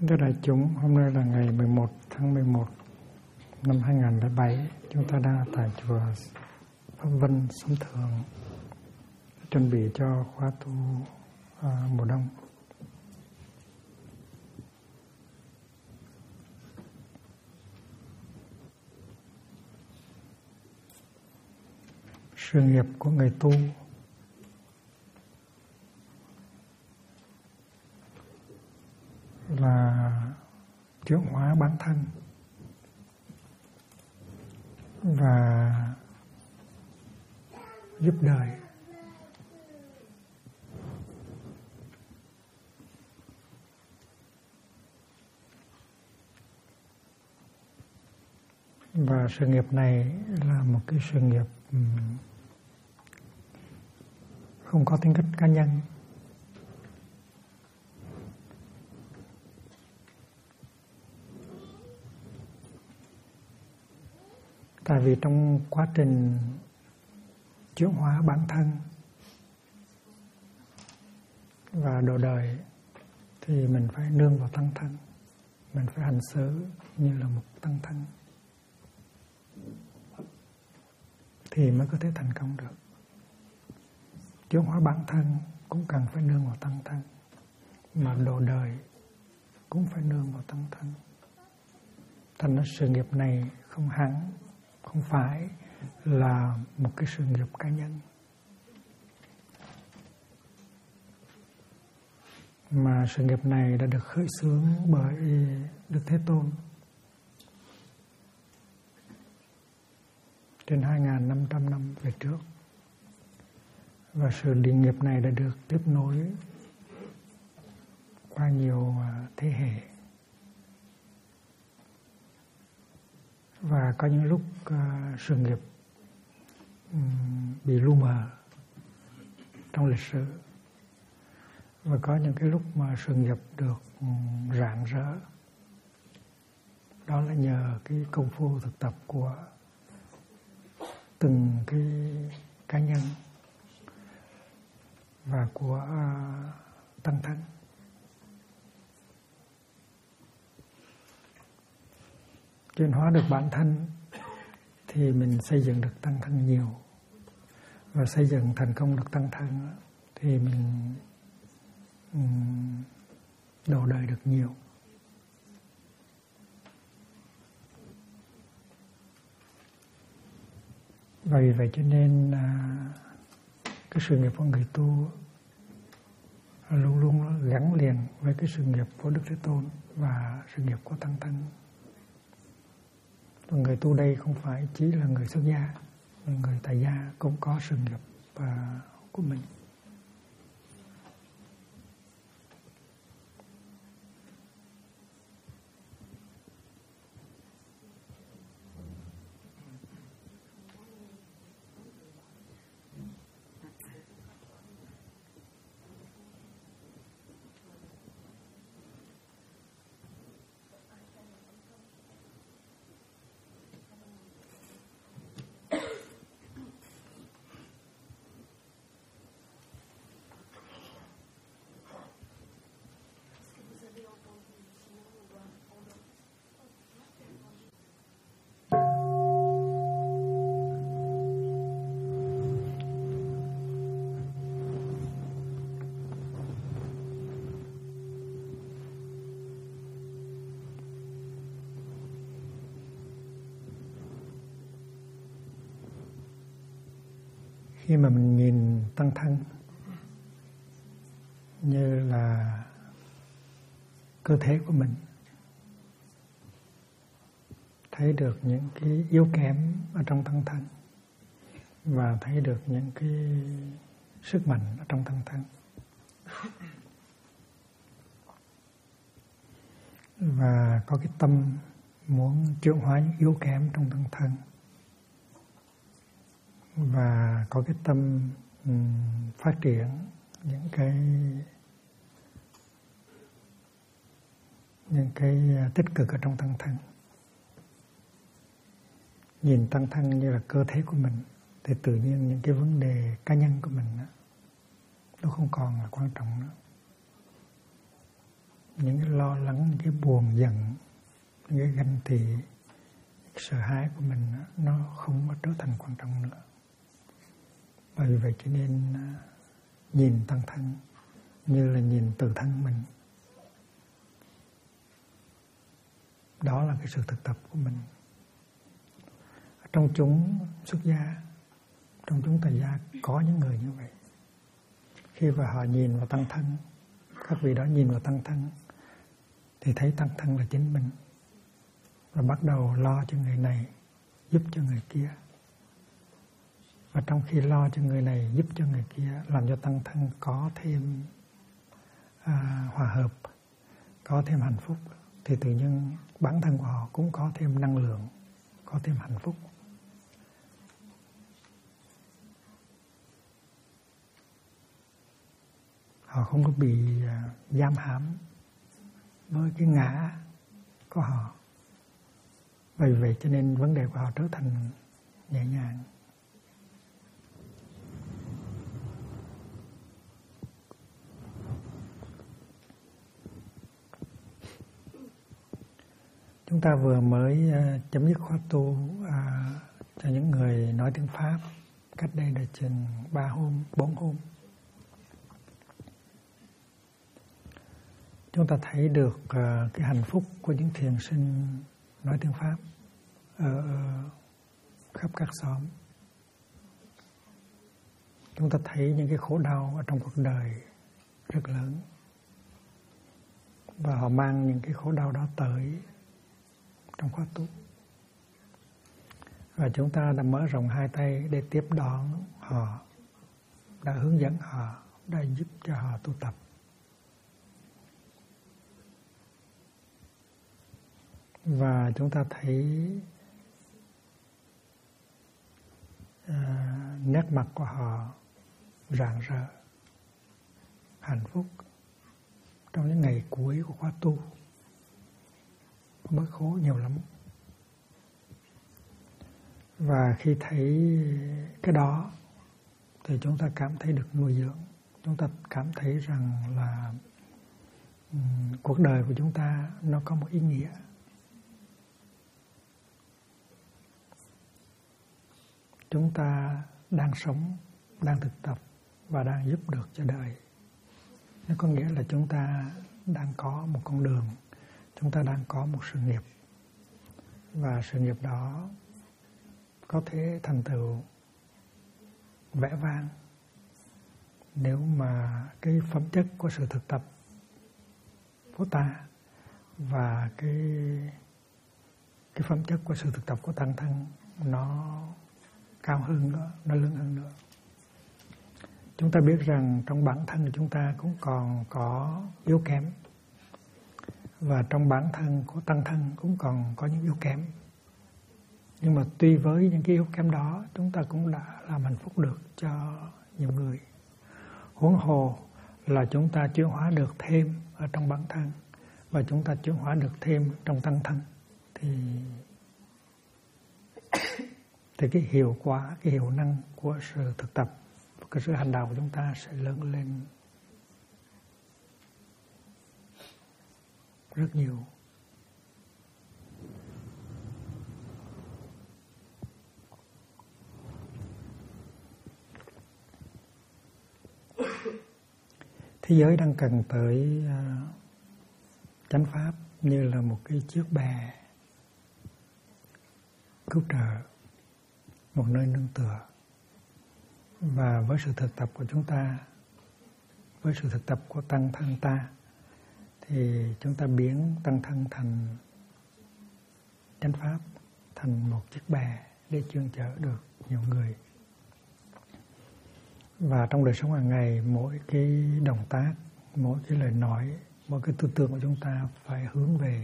Thưa đại chúng, hôm nay là ngày 11 tháng 11 năm 2007. Chúng ta đang tại chùa Pháp Vân, Sông Thường, chuẩn bị cho khóa tu mùa đông. Sự nghiệp của người tu là chuyển hóa bản thân và giúp đời. Và sự nghiệp này là một cái sự nghiệp không có tính cách cá nhân. Tại vì trong quá trình chuyển hóa bản thân và độ đời thì mình phải nương vào tăng thân, mình phải hành xử như là một tăng thân thì mới có thể thành công được. Chuyển hóa bản thân cũng cần phải nương vào tăng thân, mà độ đời cũng phải nương vào tăng thân. Thành ra sự nghiệp này không phải là một cái sự nghiệp cá nhân, mà sự nghiệp này đã được khởi xướng bởi Đức Thế Tôn trên 2.500 năm về trước. Và sự điện nghiệp này đã được tiếp nối qua nhiều thế hệ. Và có những lúc sự nghiệp bị lu mờ trong lịch sử, và có những cái lúc mà sự nghiệp được rạng rỡ. Đó là nhờ cái công phu thực tập của từng cái cá nhân và của tăng thân. Chuyển hóa được bản thân thì mình xây dựng được tăng thân nhiều, và xây dựng thành công được tăng thân thì mình độ đời được nhiều. Vì vậy cho nên cái sự nghiệp của người tu luôn luôn gắn liền với cái sự nghiệp của Đức Thế Tôn và sự nghiệp của tăng thân. Và người tu đây không phải chỉ là người xuất gia, người tại gia cũng có sự nghiệp của mình. Khi mà mình nhìn tăng thân như là cơ thể của mình, thấy được những cái yếu kém ở trong tăng thân và thấy được những cái sức mạnh ở trong tăng thân, và có cái tâm muốn chuyển hóa những yếu kém trong tăng thân, và có cái tâm phát triển những cái tích cực ở trong tăng thân. Nhìn tăng thân như là cơ thể của mình thì tự nhiên những cái vấn đề cá nhân của mình nó không còn là quan trọng nữa. những cái lo lắng, những cái buồn giận, những cái ganh tị, sợ hãi của mình nó không có trở thành quan trọng nữa. Bởi vậy cho nên nhìn tăng thân như là nhìn từ thân mình. Đó là cái sự thực tập của mình. Trong chúng xuất gia, trong chúng tại gia có những người như vậy. Khi mà họ nhìn vào tăng thân, các vị đó nhìn vào tăng thân thì thấy tăng thân là chính mình, và bắt đầu lo cho người này, giúp cho người kia. Và trong khi lo cho người này, giúp cho người kia, làm cho tăng thân có thêm hòa hợp, có thêm hạnh phúc, thì tự nhiên bản thân của họ cũng có thêm năng lượng, có thêm hạnh phúc. Họ không có bị giam hãm với cái ngã của họ. Vì vậy cho nên vấn đề của họ trở thành nhẹ nhàng. Chúng ta vừa mới chấm dứt khóa tu cho những người nói tiếng Pháp cách đây là chừng 3 hôm, 4 hôm. Chúng ta thấy được cái hạnh phúc của những thiền sinh nói tiếng Pháp ở khắp các xóm. Chúng ta thấy những cái khổ đau ở trong cuộc đời rất lớn, và họ mang những cái khổ đau đó tới trong khóa tu. Và chúng ta đã mở rộng hai tay để tiếp đón họ, đã hướng dẫn họ, đã giúp cho họ tu tập. Và chúng ta thấy nét mặt của họ rạng rỡ, hạnh phúc trong những ngày cuối của khóa tu. Bớt khổ nhiều lắm. Và khi thấy cái đó thì chúng ta cảm thấy được nuôi dưỡng. Chúng ta cảm thấy rằng là cuộc đời của chúng ta nó có một ý nghĩa. Chúng ta đang sống, đang thực tập và đang giúp được cho đời. Nó có nghĩa là chúng ta đang có một con đường, chúng ta đang có một sự nghiệp. Và sự nghiệp đó có thể thành tựu vẻ vang nếu mà cái phẩm chất của sự thực tập của ta và cái phẩm chất của sự thực tập của tăng thân nó cao hơn nữa, nó lớn hơn nữa. Chúng ta biết rằng trong bản thân của chúng ta cũng còn có yếu kém, và trong bản thân của tăng thân cũng còn có những yếu kém. Nhưng mà tuy với những cái yếu kém đó, chúng ta cũng đã làm hạnh phúc được cho nhiều người. Huống hồ là chúng ta chuyển hóa được thêm ở trong bản thân, và chúng ta chuyển hóa được thêm trong tăng thân, thì cái hiệu quả, cái hiệu năng của sự thực tập, cái sự hành đạo của chúng ta sẽ lớn lên rất nhiều. Thế giới đang cần tới chánh pháp như là một cái chiếc bè cứu trợ, một nơi nương tựa. Và với sự thực tập của chúng ta, với sự thực tập của tăng thân ta, thì chúng ta biến tăng thân thành chánh pháp, thành một chiếc bè để chuyên chở được nhiều người. Và trong đời sống hàng ngày, mỗi cái động tác, mỗi cái lời nói, mỗi cái tư tưởng của chúng ta phải hướng về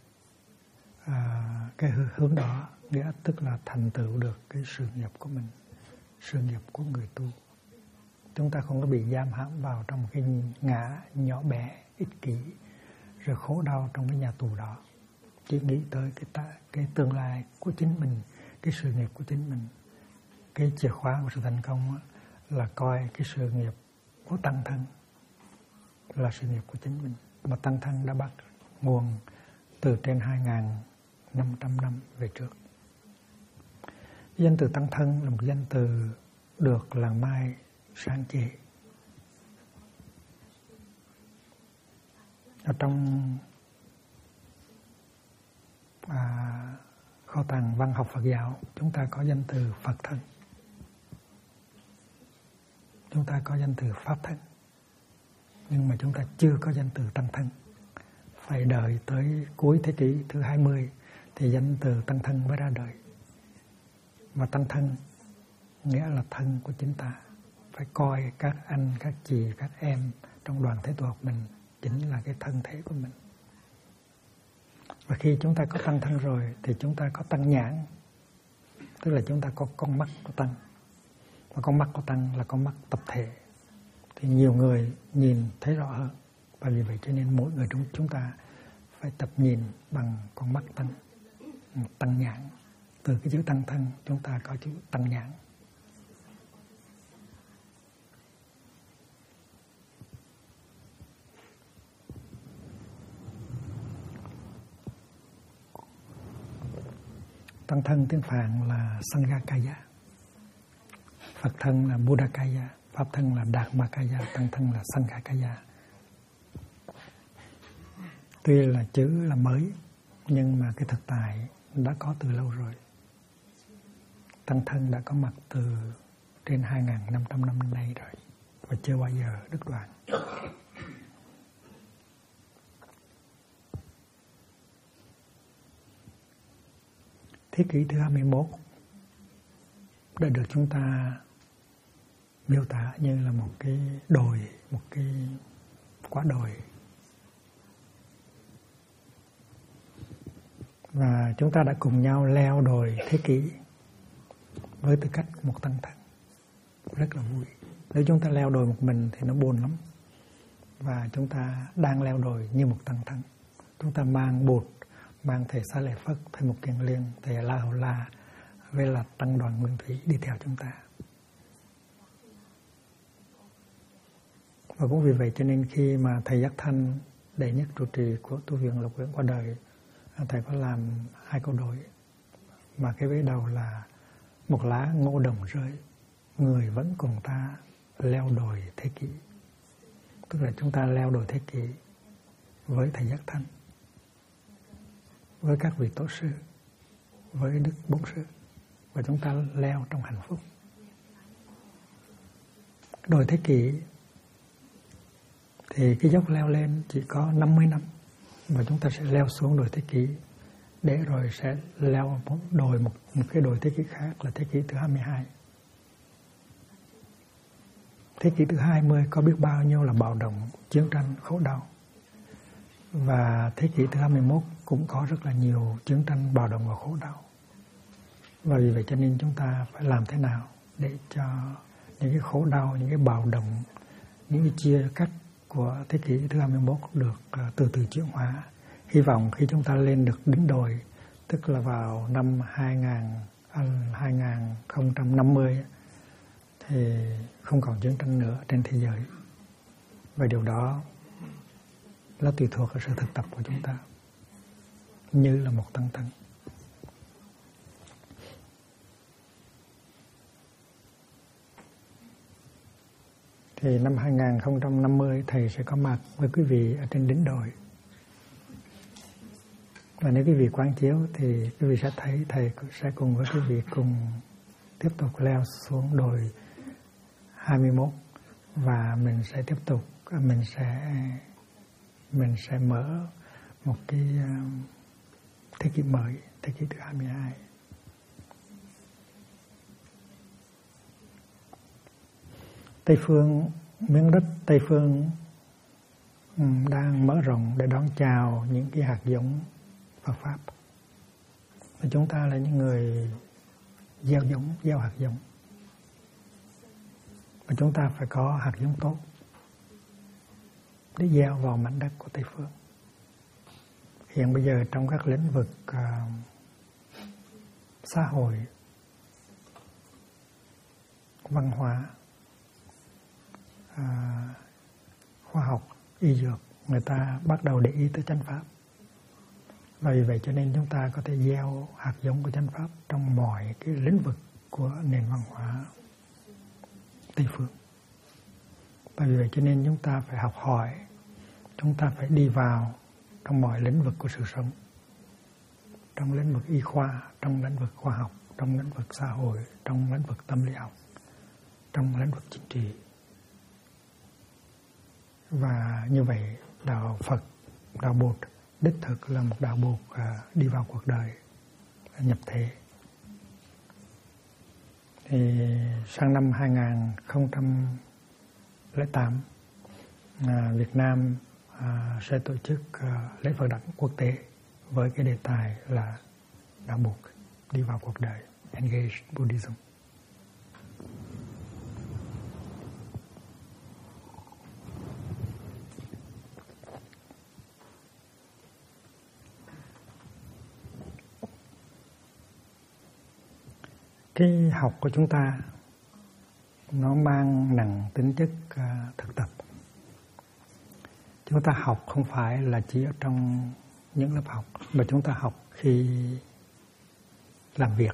cái hướng đó, nghĩa tức là thành tựu được cái sự nghiệp của mình, sự nghiệp của người tu. Chúng ta không có bị giam hãm vào trong một cái ngã nhỏ bé, ích kỷ, rồi khổ đau trong cái nhà tù đó. Chỉ nghĩ tới cái tương lai của chính mình, cái sự nghiệp của chính mình. Cái chìa khóa của sự thành công là coi cái sự nghiệp của tăng thân là sự nghiệp của chính mình. mà tăng thân đã bắt nguồn từ trên 2.500 năm về trước. Danh từ tăng thân là một danh từ được làng Mai sáng chế. Ở trong kho tàng văn học Phật giáo, chúng ta có danh từ Phật thân, chúng ta có danh từ Pháp thân, nhưng mà chúng ta chưa có danh từ tăng thân. Phải đợi tới cuối thế kỷ thứ 20 thì danh từ tăng thân mới ra đời. Và tăng thân nghĩa là thân của chính ta. Phải coi các anh, các chị, các em trong đoàn thể tu học mình chính là cái thân thể của mình. Và khi chúng ta có tăng thân rồi thì chúng ta có tăng nhãn, tức là chúng ta có con mắt của tăng. Và con mắt của tăng là con mắt tập thể, thì nhiều người nhìn thấy rõ hơn. Và vì vậy cho nên mỗi người chúng ta phải tập nhìn bằng con mắt tăng nhãn. Từ cái chữ tăng thân chúng ta có chữ tăng nhãn. Tăng thân tiếng Phạn là Sanghakaya, Phật thân là Buddhakaya, Pháp thân là Dharmakaya, tăng thân là Sanghakaya. Tuy là chữ là mới, nhưng mà cái thực tại đã có từ lâu rồi. Tăng thân đã có mặt từ trên 2.500 năm nay rồi, và chưa bao giờ đứt đoạn. Thế kỷ thứ 21 đã được chúng ta miêu tả như là một cái đồi, một cái quả đồi. Và chúng ta đã cùng nhau leo đồi thế kỷ với tư cách một tăng thân. Rất là vui. Nếu chúng ta leo đồi một mình thì nó buồn lắm. Và chúng ta đang leo đồi như một tăng thân. Chúng ta mang bột, mang thầy Xá Lợi Phất, thầy Mục Kiền Liên, thầy La Hầu La, với là tăng đoàn Nguyên Thủy đi theo chúng ta. Và cũng vì vậy cho nên khi mà thầy Giác Thanh, đệ nhất trụ trì của tu viện Lộc Uyển qua đời, thầy có làm 2 câu đối, mà cái vế đầu là một lá ngô đồng rơi, người vẫn cùng ta leo đồi thế kỷ. Tức là chúng ta leo đồi thế kỷ với thầy Giác Thanh, với các vị tổ sư, với Đức Bốn Sư, và chúng ta leo trong hạnh phúc. Đồi thế kỷ thì cái dốc leo lên chỉ có 50 năm, và chúng ta sẽ leo xuống đồi thế kỷ, để rồi sẽ leo một cái đồi thế kỷ khác là thế kỷ thứ 22. Thế kỷ thứ 20 có biết bao nhiêu là bạo động, chiến tranh, khổ đau. Và thế kỷ thứ 21 cũng có rất là nhiều chiến tranh, bạo động và khổ đau. Và vì vậy cho nên chúng ta phải làm thế nào để cho những cái khổ đau, những cái bạo động, những cái chia cắt của thế kỷ thứ 21 được từ từ chuyển hóa. Hy vọng khi chúng ta lên được đỉnh đồi, tức là vào năm 2050 thì không còn chiến tranh nữa trên thế giới. Và điều đó là tùy thuộc vào sự thực tập của chúng ta, như là một tăng thân. Thì năm 2050 thầy sẽ có mặt với quý vị ở trên đỉnh đồi. Và nếu quý vị quán chiếu thì quý vị sẽ thấy thầy sẽ cùng với quý vị cùng tiếp tục leo xuống đồi 21, và mình sẽ tiếp tục, mình sẽ mở một cái thế kỷ mới, thế kỷ thứ 22. Tây phương, miếng đất Tây phương đang mở rộng để đón chào những cái hạt giống Phật Pháp. Và chúng ta là những người gieo giống, gieo hạt giống. Và chúng ta phải có hạt giống tốt để gieo vào mảnh đất của Tây phương. Hiện bây giờ trong các lĩnh vực xã hội, văn hóa, khoa học, y dược, người ta bắt đầu để ý tới chánh pháp. Và vì vậy cho nên chúng ta có thể gieo hạt giống của chánh pháp trong mọi cái lĩnh vực của nền văn hóa Tây phương. Và vì vậy cho nên chúng ta phải học hỏi, chúng ta phải đi vào trong mọi lĩnh vực của sự sống, trong lĩnh vực y khoa, trong lĩnh vực khoa học, trong lĩnh vực xã hội, trong lĩnh vực tâm lý học, trong lĩnh vực chính trị. Và như vậy đạo Phật, đạo Bụt đích thực là một đạo Bụt đi vào cuộc đời, nhập thế. Thì sang năm 2008, Việt Nam sẽ tổ chức lễ Phật đản quốc tế với cái đề tài là đạo Bụt đi vào cuộc đời, Engage Buddhism. Cái học của chúng ta nó mang nặng tính chất thực tập. Chúng ta học không phải là chỉ ở trong những lớp học, mà chúng ta học khi làm việc.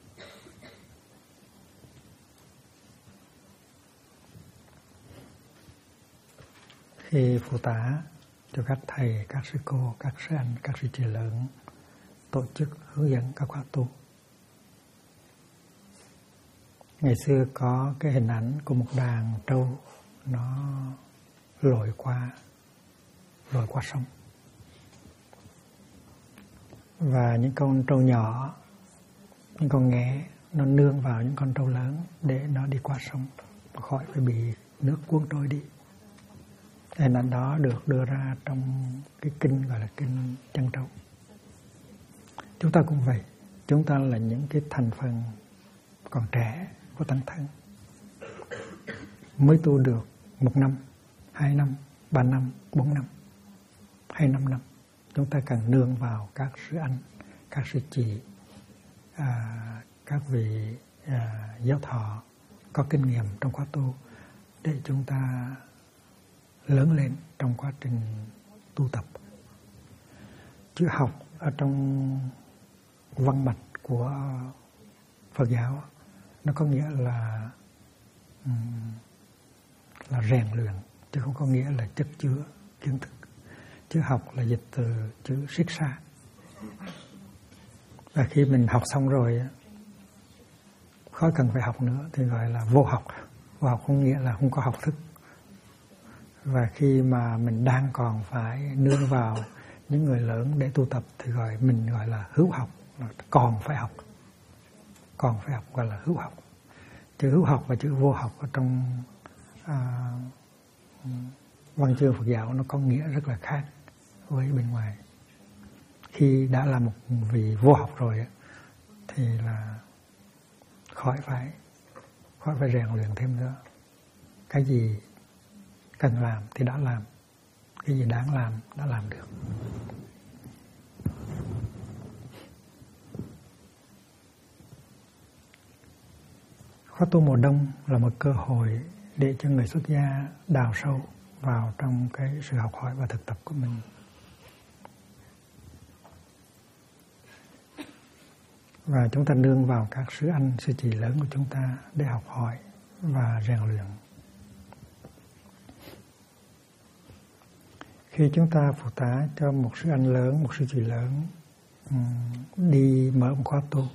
Khi phụ tá cho các thầy, các sư cô, các sư anh, các sư chị lớn tổ chức hướng dẫn các khóa tu. Ngày xưa có cái hình ảnh của một đàn trâu nó lội qua sông. Và những con trâu nhỏ, những con nghé nó nương vào những con trâu lớn để nó đi qua sông, khỏi phải bị nước cuốn trôi đi. Hình ảnh đó được đưa ra trong cái kinh gọi là kinh Chân Trâu. Chúng ta cũng vậy, chúng ta là những cái thành phần còn trẻ của tăng thân, mới tu được 1 năm, 2 năm, 3 năm, 4 năm hay 5 năm. Chúng ta cần nương vào các sư anh, các sư chị, các vị giáo thọ có kinh nghiệm trong khóa tu để chúng ta lớn lên trong quá trình tu tập. Chữ học ở trong văn mạch của Phật giáo nó có nghĩa là rèn luyện, chứ không có nghĩa là chất chứa kiến thức. Chữ học là dịch từ chữ siết xa. Và khi mình học xong rồi, khỏi cần phải học nữa thì gọi là vô học. Vô học không nghĩa là không có học thức. Và khi mà mình đang còn phải nương vào những người lớn để tu tập thì mình gọi là hữu học, còn phải học. Còn phải học gọi là hữu học. Chữ hữu học và chữ vô học ở trong văn chương Phật giáo nó có nghĩa rất là khác với bên ngoài. Khi đã là một vị vô học rồi thì là khỏi phải rèn luyện thêm nữa. Cái gì cần làm thì đã làm, cái gì đáng làm đã làm được. Khóa tu mùa đông là một cơ hội để cho người xuất gia đào sâu vào trong cái sự học hỏi và thực tập của mình. Và chúng ta nương vào các sư anh, sư chị lớn của chúng ta để học hỏi và rèn luyện. Khi chúng ta phụ tá cho một sư anh lớn, một sư chị lớn đi mở một khóa tu,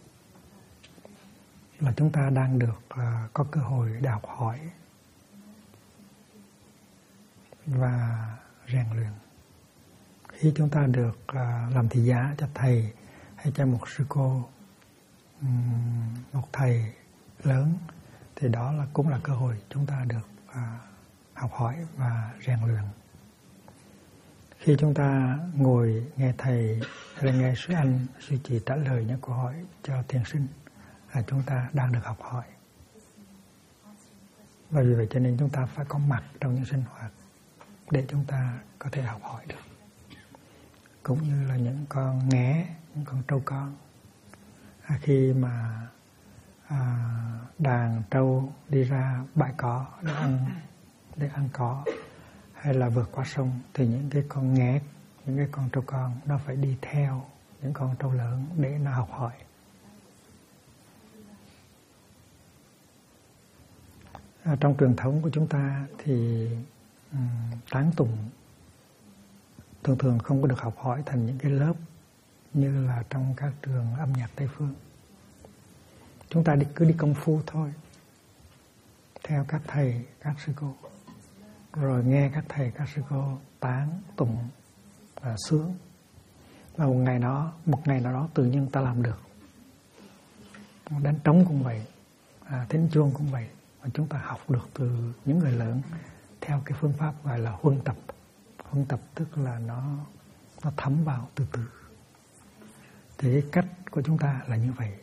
là chúng ta đang được có cơ hội để học hỏi và rèn luyện. Khi chúng ta được làm thị giá cho thầy hay cho một sư cô, một thầy lớn, thì đó cũng là cơ hội chúng ta được học hỏi và rèn luyện. Khi chúng ta ngồi nghe thầy hay là nghe sư anh, sư chị trả lời những câu hỏi cho thiền sinh, là chúng ta đang được học hỏi. Và vì vậy cho nên chúng ta phải có mặt trong những sinh hoạt để chúng ta có thể học hỏi được. Cũng như là những con nghé, những con trâu con, khi mà đàn trâu đi ra bãi cỏ để ăn cỏ, hay là vượt qua sông, thì những cái con nghét, những cái con trâu con nó phải đi theo những con trâu lớn để nó học hỏi. Trong truyền thống của chúng ta thì tán tụng thường thường không có được học hỏi thành những cái lớp như là trong các trường âm nhạc Tây phương. Chúng ta cứ đi công phu thôi, theo các thầy, các sư cô, rồi nghe các thầy, các sư cô tán tụng sướng, và một ngày nào đó tự nhiên ta làm được. Đánh trống cũng vậy, thính chuông cũng vậy, và chúng ta học được từ những người lớn theo cái phương pháp gọi là huân tập. Huân tập tức là nó thấm vào từ từ. Thì cái cách của chúng ta là như vậy.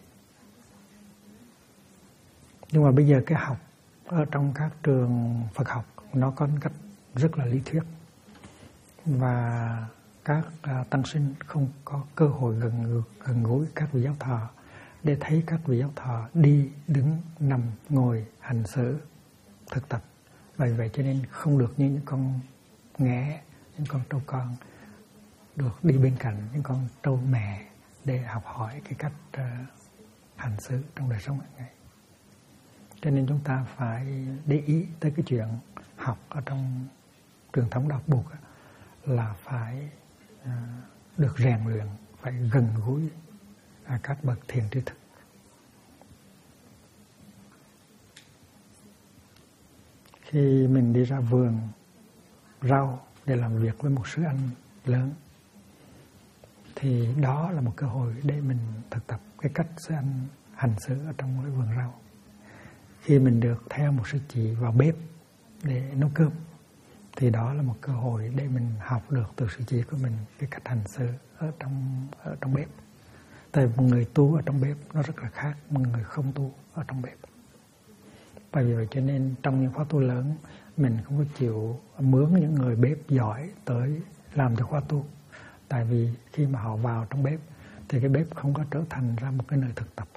Nhưng mà bây giờ cái học ở trong các trường Phật học nó có cách rất là lý thuyết, và các tăng sinh không có cơ hội gần gũi các vị giáo thọ để thấy các vị giáo thọ đi, đứng, nằm, ngồi, hành xử, thực tập. Vì vậy cho nên không được như những con nghé, những con trâu con được đi bên cạnh những con trâu mẹ để học hỏi cái cách hành xử trong đời sống hàng ngày. Cho nên chúng ta phải để ý tới cái chuyện học ở trong truyền thống đạo Phật là phải được rèn luyện, phải gần gũi các bậc thiền tri thức. Khi mình đi ra vườn rau để làm việc với một sư anh lớn, thì đó là một cơ hội để mình thực tập cái cách sư anh hành xử ở trong cái vườn rau. Khi mình được theo một sư chị vào bếp để nấu cơm, thì đó là một cơ hội để mình học được từ sư chị của mình cái cách hành xử ở trong bếp. Tại một người tu ở trong bếp nó rất là khác một người không tu ở trong bếp. Bởi vì vậy cho nên trong những khóa tu lớn mình không có chịu mướn những người bếp giỏi tới làm cho khóa tu. Tại vì khi mà họ vào trong bếp thì cái bếp không có trở thành ra một cái nơi thực tập.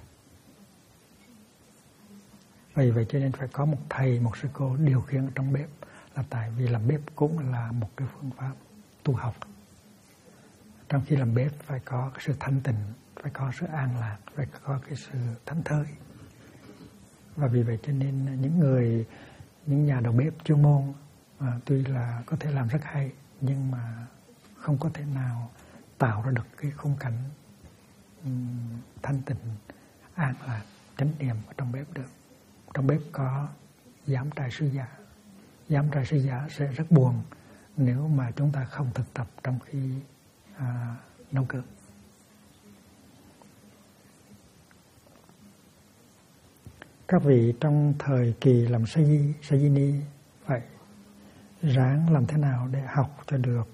Vì vậy cho nên phải có một thầy, một sư cô điều khiển trong bếp, là tại vì làm bếp cũng là một cái phương pháp tu học. Trong khi làm bếp phải có cái sự thanh tịnh, phải có sự an lạc, phải có cái sự thảnh thơi. Và vì vậy cho nên những nhà đầu bếp chuyên môn tuy là có thể làm rất hay, nhưng mà không có thể nào tạo ra được cái khung cảnh thanh tịnh, an lạc, chánh niệm ở trong bếp được. Trong bếp có giám trai sư giả. Giám trai sư giả sẽ rất buồn nếu mà chúng ta không thực tập trong khi nấu cơm. Các vị trong thời kỳ làm sa di ni phải ráng làm thế nào để học cho được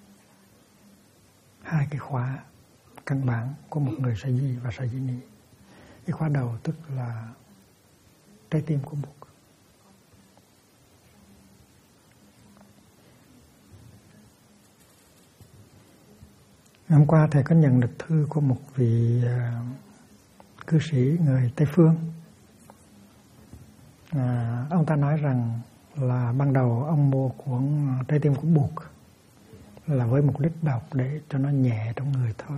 2 cái khóa căn bản của một người sa di và sa di ni. Cái khóa đầu tức là trái tim của Bụt. Hôm qua thầy có nhận được thư của một vị cư sĩ người Tây Phương. Ông ta nói rằng là ban đầu ông mua cuốn Trái tim của Bụt là với mục đích đọc để cho nó nhẹ trong người thôi.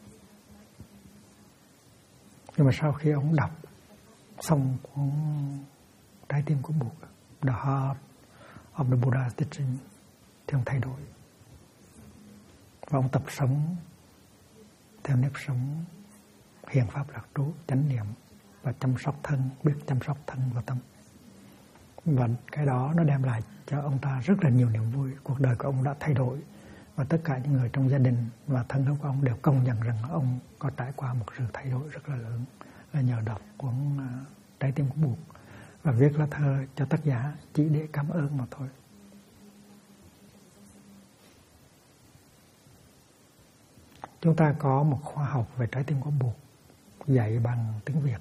Nhưng mà sau khi ông đọc xong cuốn Trái tim của Bụt, The Heart of the Buddha's Teaching, thì ông thay đổi. Và ông tập sống theo nếp sống hiền pháp lạc trú, chánh niệm và chăm sóc thân, biết chăm sóc thân và tâm. Và cái đó nó đem lại cho ông ta rất là nhiều niềm vui. Cuộc đời của ông đã thay đổi, và tất cả những người trong gia đình và thân hữu của ông đều công nhận rằng ông có trải qua một sự thay đổi rất là lớn, là nhờ đọc cuốn Trái tim của Bụt và viết lá thơ cho tác giả chỉ để cảm ơn mà thôi. Chúng ta có một khóa học về Trái tim của Bụt dạy bằng tiếng Việt.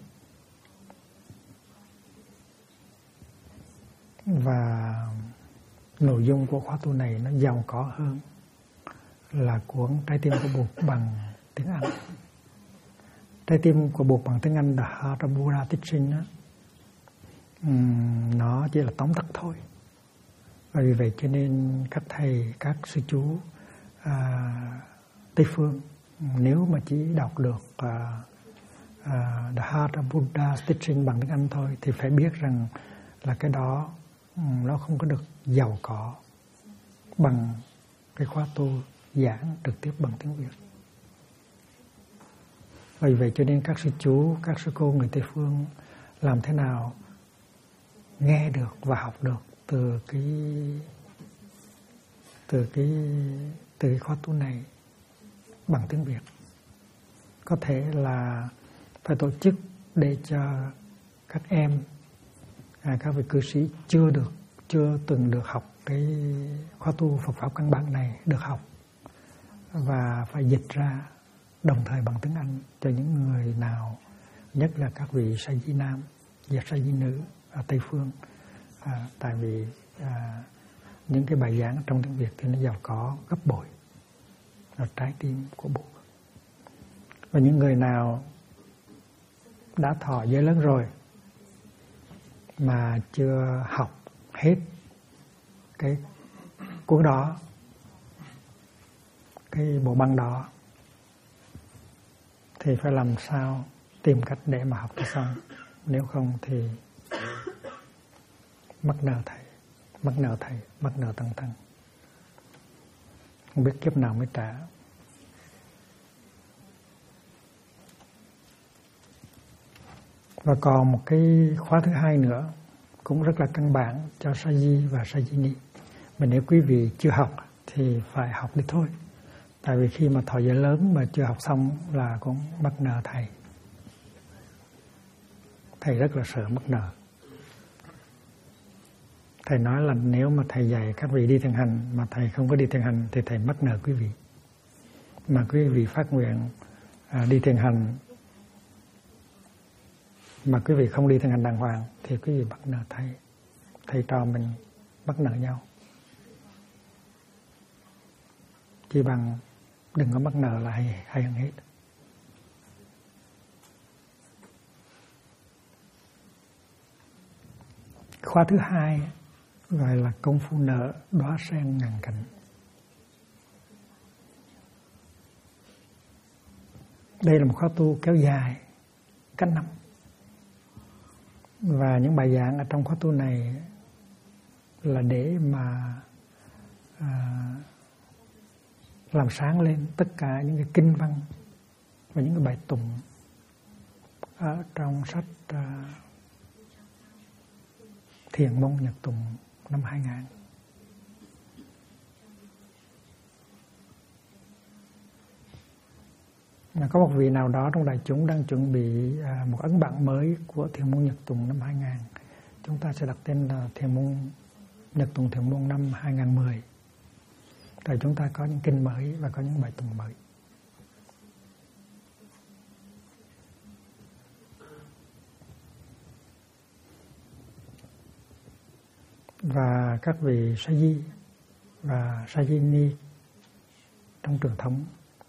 Và nội dung của khóa tu này nó giàu có hơn là cuốn Trái tim của Bụt bằng tiếng Anh. Trái tim của Bụt bằng tiếng Anh, The Heart of Buddha Teaching, nó chỉ là tóm tắt thôi. Và vì vậy cho nên các thầy, các sư chú Tây phương nếu mà chỉ đọc được The Heart of Buddha teaching bằng tiếng Anh thôi thì phải biết rằng là cái đó nó không có được giàu có bằng cái khóa tu giảng trực tiếp bằng tiếng Việt. Vì vậy cho nên các sư chú, các sư cô người Tây phương làm thế nào nghe được và học được từ cái khóa tu này bằng tiếng Việt. Có thể là phải tổ chức để cho các em, các vị cư sĩ chưa từng được học cái khóa tu Phật pháp căn bản này được học, và phải dịch ra đồng thời bằng tiếng Anh cho những người nào, nhất là các vị sa di nam và sa di nữ ở Tây phương, tại vì những cái bài giảng trong tiếng Việt thì nó giàu có gấp bội là trái tim của Bụt. Và những người nào đã thọ giới lớn rồi mà chưa học hết cái cuốn đó, cái bộ băng đó, thì phải làm sao tìm cách để mà học cho xong. Nếu không thì mắc nợ thầy, mắc nợ tăng thân, không biết kiếp nào mới trả. Và còn một cái khóa thứ hai nữa cũng rất là căn bản cho sa di và sa di ni. Mà nếu quý vị chưa học thì phải học đi thôi. Tại vì khi mà thọ giới lớn mà chưa học xong là cũng mắc nợ thầy. Thầy rất là sợ mắc nợ. Thầy nói là nếu mà thầy dạy các vị đi thiền hành mà thầy không có đi thiền hành thì thầy mắc nợ quý vị. Mà quý vị phát nguyện đi thiền hành mà quý vị không đi thiền hành đàng hoàng thì quý vị mắc nợ thầy. Thầy trò mình mắc nợ nhau. Chỉ bằng đừng có mắc nợ là hay hơn hết. Khóa thứ hai gọi là công phu nở đóa sen ngàn cánh. Đây là một khóa tu kéo dài cách năm. Và những bài giảng ở trong khóa tu này là để mà làm sáng lên tất cả những cái kinh văn và những cái bài tụng ở trong sách Thiền môn Nhật Tụng năm 2000. Có một vị nào đó trong đại chúng đang chuẩn bị một ấn bản mới của Thiền môn Nhật Tụng năm 2000. Chúng ta sẽ đặt tên là Thiền môn Nhật Tụng Thiền môn năm 2010. Rồi chúng ta có những kinh mới và có những bài tụng mới. Và các vị sa di và sa di ni trong truyền thống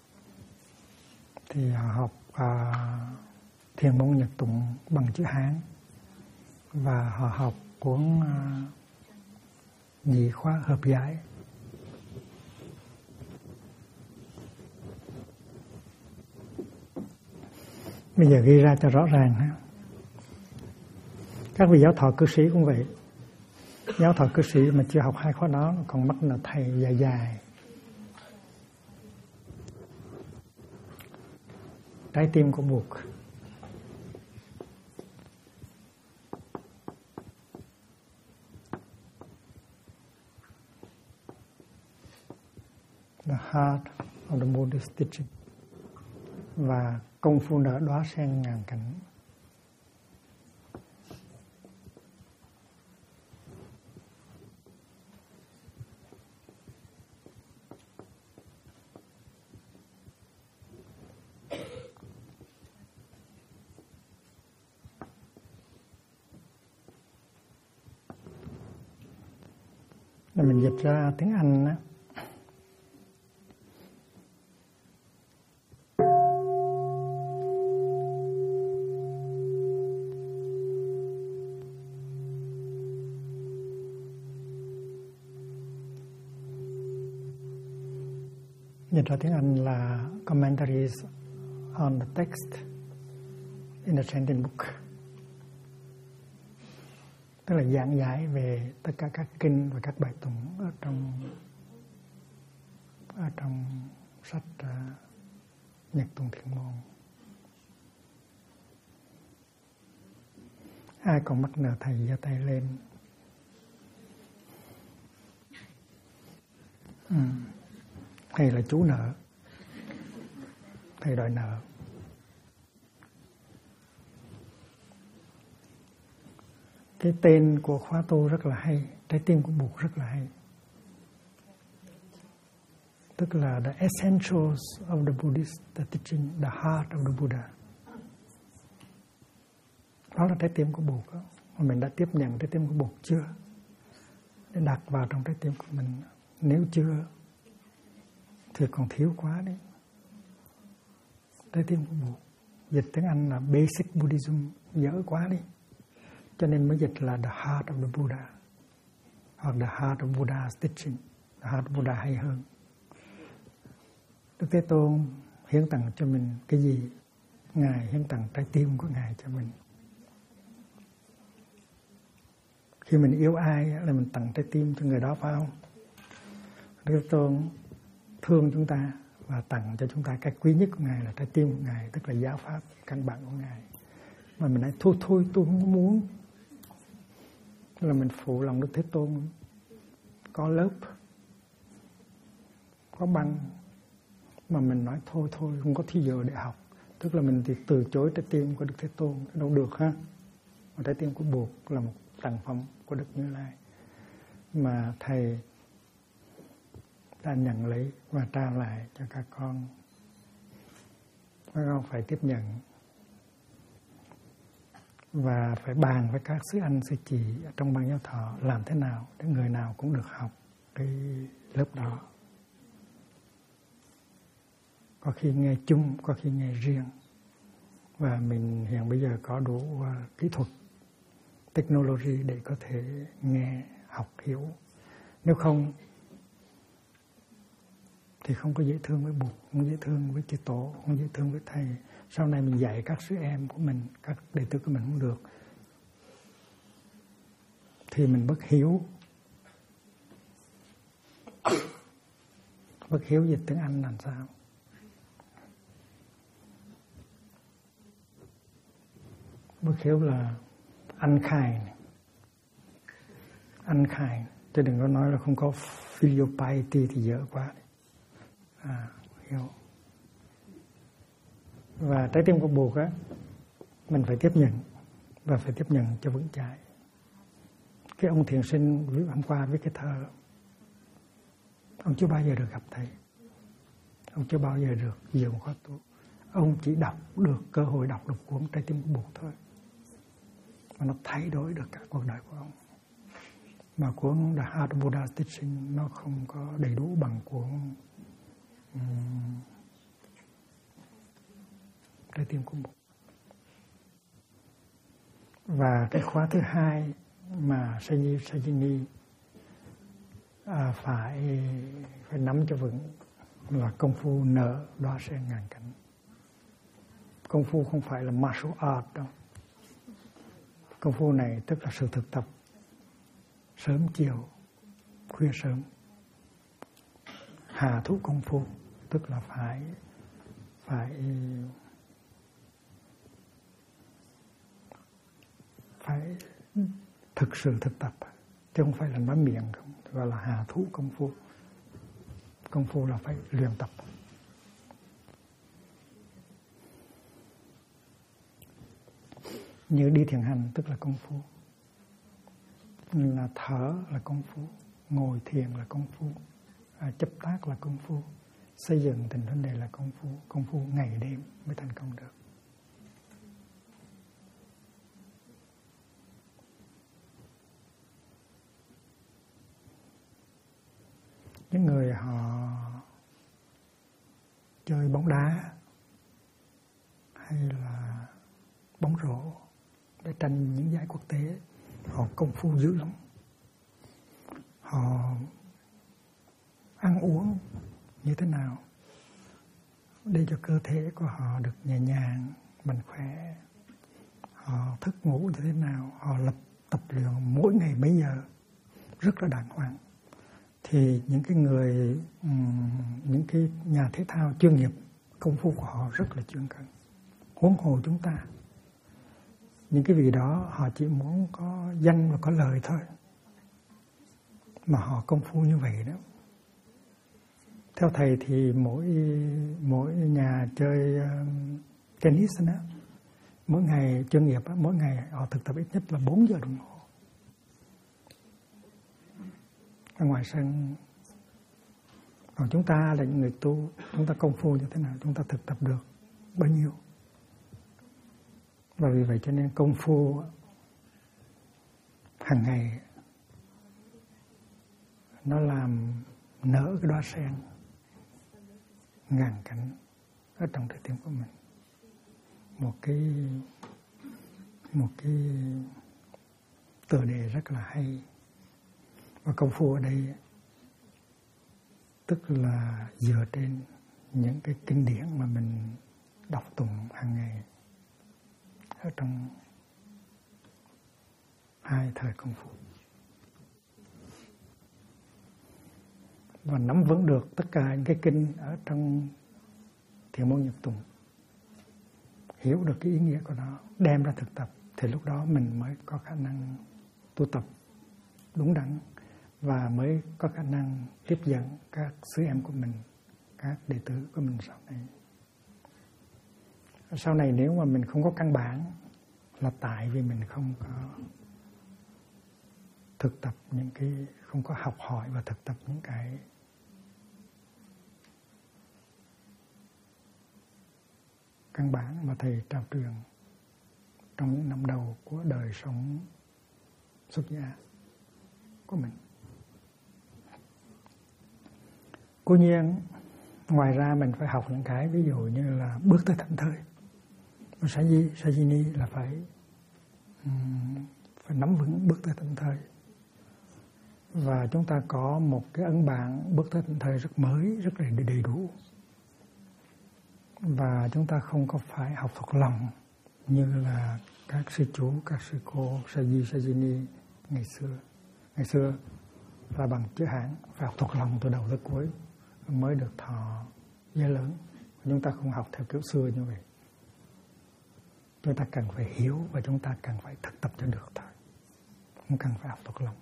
thì họ học Thiền môn Nhật Tụng bằng chữ Hán, và họ học cuốn nhị khóa hợp giải. Bây giờ ghi ra cho rõ ràng ha. Các vị giáo thọ cư sĩ cũng vậy. Giáo thọ cư sĩ mà chưa học hai khóa đó còn mắc nợ thầy dài dài. Trái tim của Bụt. The Heart of the Buddhist Teaching. Và công phu nở đóa sen ngàn cánh. Là mình dịch ra tiếng Anh á. Dịch ra tiếng Anh là Commentaries on the Text in the Chanting Book, tức là giảng giải về tất cả các kinh và các bài tụng ở trong sách Nhật Tụng Thiện Môn. Ai còn mắc nợ thầy giơ tay lên. Thầy là chú nợ, thầy đòi nợ. Cái tên của khóa tu rất là hay, trái tim của Bụt rất là hay. Tức là the essentials of the Buddhist the teaching, the heart of the Buddha. Đó là trái tim của Bụt đó. Mà mình đã tiếp nhận trái tim của Bụt chưa? Để đặt vào trong trái tim của mình. Nếu chưa thì còn thiếu quá đấy. Trái tim của Bụt, dịch tiếng Anh là Basic Buddhism, dở quá đi. Cho nên mới dịch là the heart of the Buddha, hoặc the heart of Buddha's teaching. The heart of Buddha hay hơn. Đức Thế Tôn hiến tặng cho mình cái gì? Ngài hiến tặng trái tim của Ngài cho mình. Khi mình yêu ai là mình tặng trái tim cho người đó, phải không? Đức Thế Tôn thương chúng ta và tặng cho chúng ta cái quý nhất của Ngài là trái tim của Ngài, tức là giáo pháp căn bản của Ngài. Mà mình nói thôi tôi không có muốn, là mình phụ lòng Đức Thế Tôn. Có lớp, có băng, mà mình nói thôi không có thời giờ để học, tức là mình thì từ chối trái tim của Đức Thế Tôn. Đâu được ha. Mà trái tim của Bụt là một tặng phẩm của Đức Như Lai mà thầy đã nhận lấy và trao lại cho các con. Các con phải tiếp nhận và phải bàn với các sư anh sư chị trong ban giáo thọ làm thế nào để người nào cũng được học cái lớp đó. Có khi nghe chung, có khi nghe riêng. Và mình hiện bây giờ có đủ kỹ thuật, technology để có thể nghe, học, hiểu. Nếu không thì không có dễ thương với Bụt, không dễ thương với chư Tổ, không dễ thương với thầy. Sau này mình dạy các sư em của mình, các đệ tử của mình không được, thì mình bất hiếu. Bất hiếu dịch tiếng Anh làm sao? Bất hiếu là ăn khai. Ăn khai, chứ đừng có nói là không có filial piety thì dở quá. Hiểu. Và trái tim của Bụt á, mình phải tiếp nhận, và phải tiếp nhận cho vững chãi. Cái ông thiền sinh hôm qua viết cái thơ, ông chưa bao giờ được gặp thầy, ông chưa bao giờ được dự một khóa tu, ông chỉ đọc được cơ hội đọc được cuốn Trái tim của Bụt thôi, mà nó thay đổi được cả cuộc đời của ông. Mà cuốn The Heart of Buddha's Teaching nó không có đầy đủ bằng cuốn Trái tim của Bụt. Và cái khóa thứ hai mà Sajini phải nắm cho vững là công phu nở đóa sen ngàn cánh. Công phu không phải là martial art đâu. Công phu này tức là sự thực tập sớm chiều, khuya sớm. Hà thúc công phu tức là phải thực sự thực tập, chứ không phải là nói miệng không, gọi là hà thú công phu. Công phu là phải luyện tập. Như đi thiền hành tức là công phu, là thở là công phu, ngồi thiền là công phu, chấp tác là công phu, xây dựng tình vấn đề là công phu ngày đêm mới thành công được. Những người họ chơi bóng đá hay là bóng rổ để tranh những giải quốc tế, họ công phu dữ lắm. Họ ăn uống như thế nào, để cho cơ thể của họ được nhẹ nhàng, mạnh khỏe. Họ thức ngủ như thế nào, họ tập luyện mỗi ngày mấy giờ rất là đàng hoàng. Thì những cái người, những cái nhà thể thao chuyên nghiệp, công phu của họ rất là chuyên cần. Huống hồ chúng ta, những cái vị đó họ chỉ muốn có danh và có lời thôi, mà họ công phu như vậy đó. Theo thầy thì mỗi nhà chơi tennis đó, mỗi ngày chuyên nghiệp, mỗi ngày họ thực tập ít nhất là 4 giờ đồng hồ. Ở ngoài sân. Còn chúng ta là những người tu, chúng ta công phu như thế nào, chúng ta thực tập được bao nhiêu. Và vì vậy cho nên công phu hàng ngày nó làm nở cái đóa sen ngàn cánh ở trong trái tim của mình. Một cái tựa đề rất là hay. Và công phu ở đây tức là dựa trên những cái kinh điển mà mình đọc tụng hàng ngày ở trong 2 thời công phu. Và nắm vững được tất cả những cái kinh ở trong Thiền môn Nhật Tụng, hiểu được cái ý nghĩa của nó, đem ra thực tập, thì lúc đó mình mới có khả năng tu tập đúng đắn và mới có khả năng tiếp dẫn các sư em của mình, các đệ tử của mình sau này. Sau này nếu mà mình không có căn bản là tại vì mình không có thực tập những cái, không có học hỏi và thực tập những cái căn bản mà thầy trao truyền trong những năm đầu của đời sống xuất gia của mình. Cố nhiên ngoài ra mình phải học những cái ví dụ như là bước tới thảnh thơi. Sajini là phải nắm vững bước tới thảnh thơi. Và chúng ta có một cái ấn bản bước tới thảnh thơi rất mới, rất là đầy đủ. Và chúng ta không có phải học thuộc lòng như là các sư chú, các sư cô, Sajini ngày xưa. Ngày xưa là bằng chữ Hán, phải học thuộc lòng từ đầu tới cuối mới được thọ giới lớn. Chúng ta không học theo kiểu xưa như vậy. Chúng ta cần phải hiểu và chúng ta cần phải thực tập cho được thôi. Không cần phải học thuộc lòng.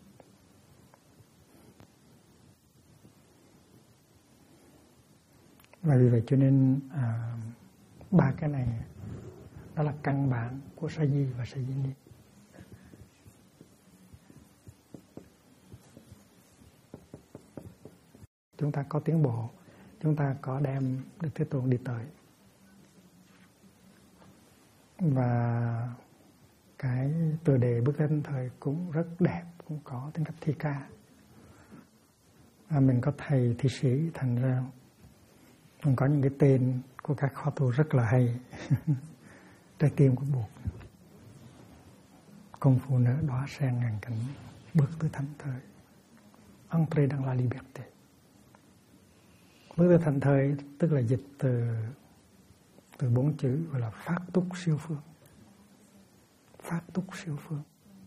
Và vì vậy cho nên 3 cái này đó là căn bản của Saji và Sajini. Chúng ta có tiến bộ, chúng ta có đem Đức Thế Tôn đi tới. Và cái tựa đề bước tới thảnh thơi cũng rất đẹp, cũng có tính cách thi ca. Và mình có thầy thi sĩ, thành ra mình có những cái tên của các khóa tu rất là hay. Trái tim của Bụt, công phu nở đóa sen ngàn cánh, bước tới thảnh thơi, entrée dans la liberté. Bước tới thảnh thơi tức là dịch từ 4 chữ gọi là phát túc siêu phương. Phát túc siêu phương.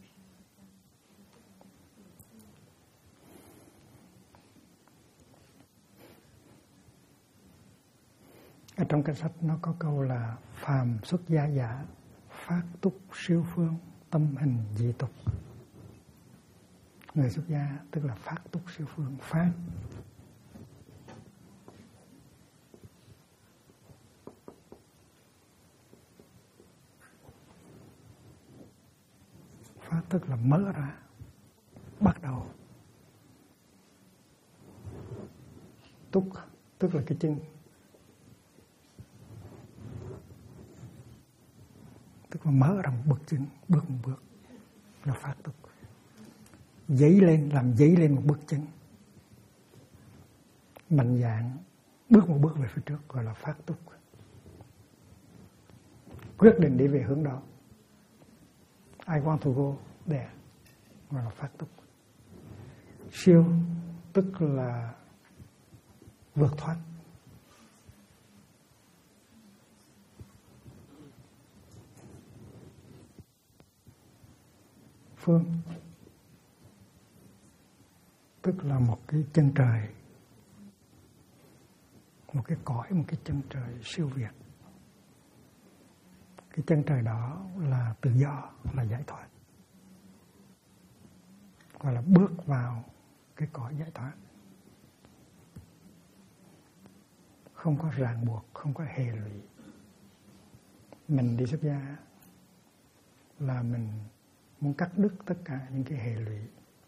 Ở trong kinh sách nó có câu là phàm xuất gia giả phát túc siêu phương, tâm hình dị tục. Người xuất gia tức là phát túc siêu phương, phát tức là mở ra, bắt đầu. Túc tức là cái chân, tức là mở ra một bước chân, bước một bước là phát túc. Dấy lên, làm dấy lên một bước chân, mạnh dạn bước một bước về phía trước gọi là phát túc. Quyết định đi về hướng đó. I want to go there, gọi là phát túc. Siêu tức là vượt thoát. phương, tức là một cái chân trời, một cái cõi, một cái chân trời siêu việt. Cái chân trời đó là tự do, là giải thoát, gọi là bước vào cái cõi giải thoát, không có ràng buộc, không có hệ lụy. Mình đi xuất gia là mình muốn cắt đứt tất cả những cái hệ lụy.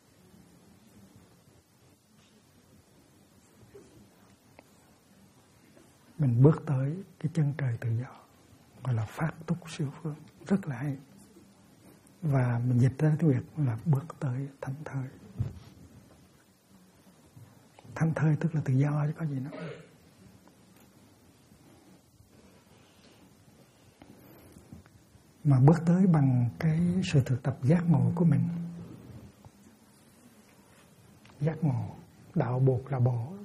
Mình bước tới cái chân trời tự do, gọi là phát túc siêu phương, rất là hay. Và mình dịch ra tiếng Việt là bước tới thảnh thơi. Thảnh thơi tức là tự do chứ có gì nữa. Mà bước tới bằng cái sự thực tập giác ngộ của mình. Giác ngộ, đạo buộc là bộ,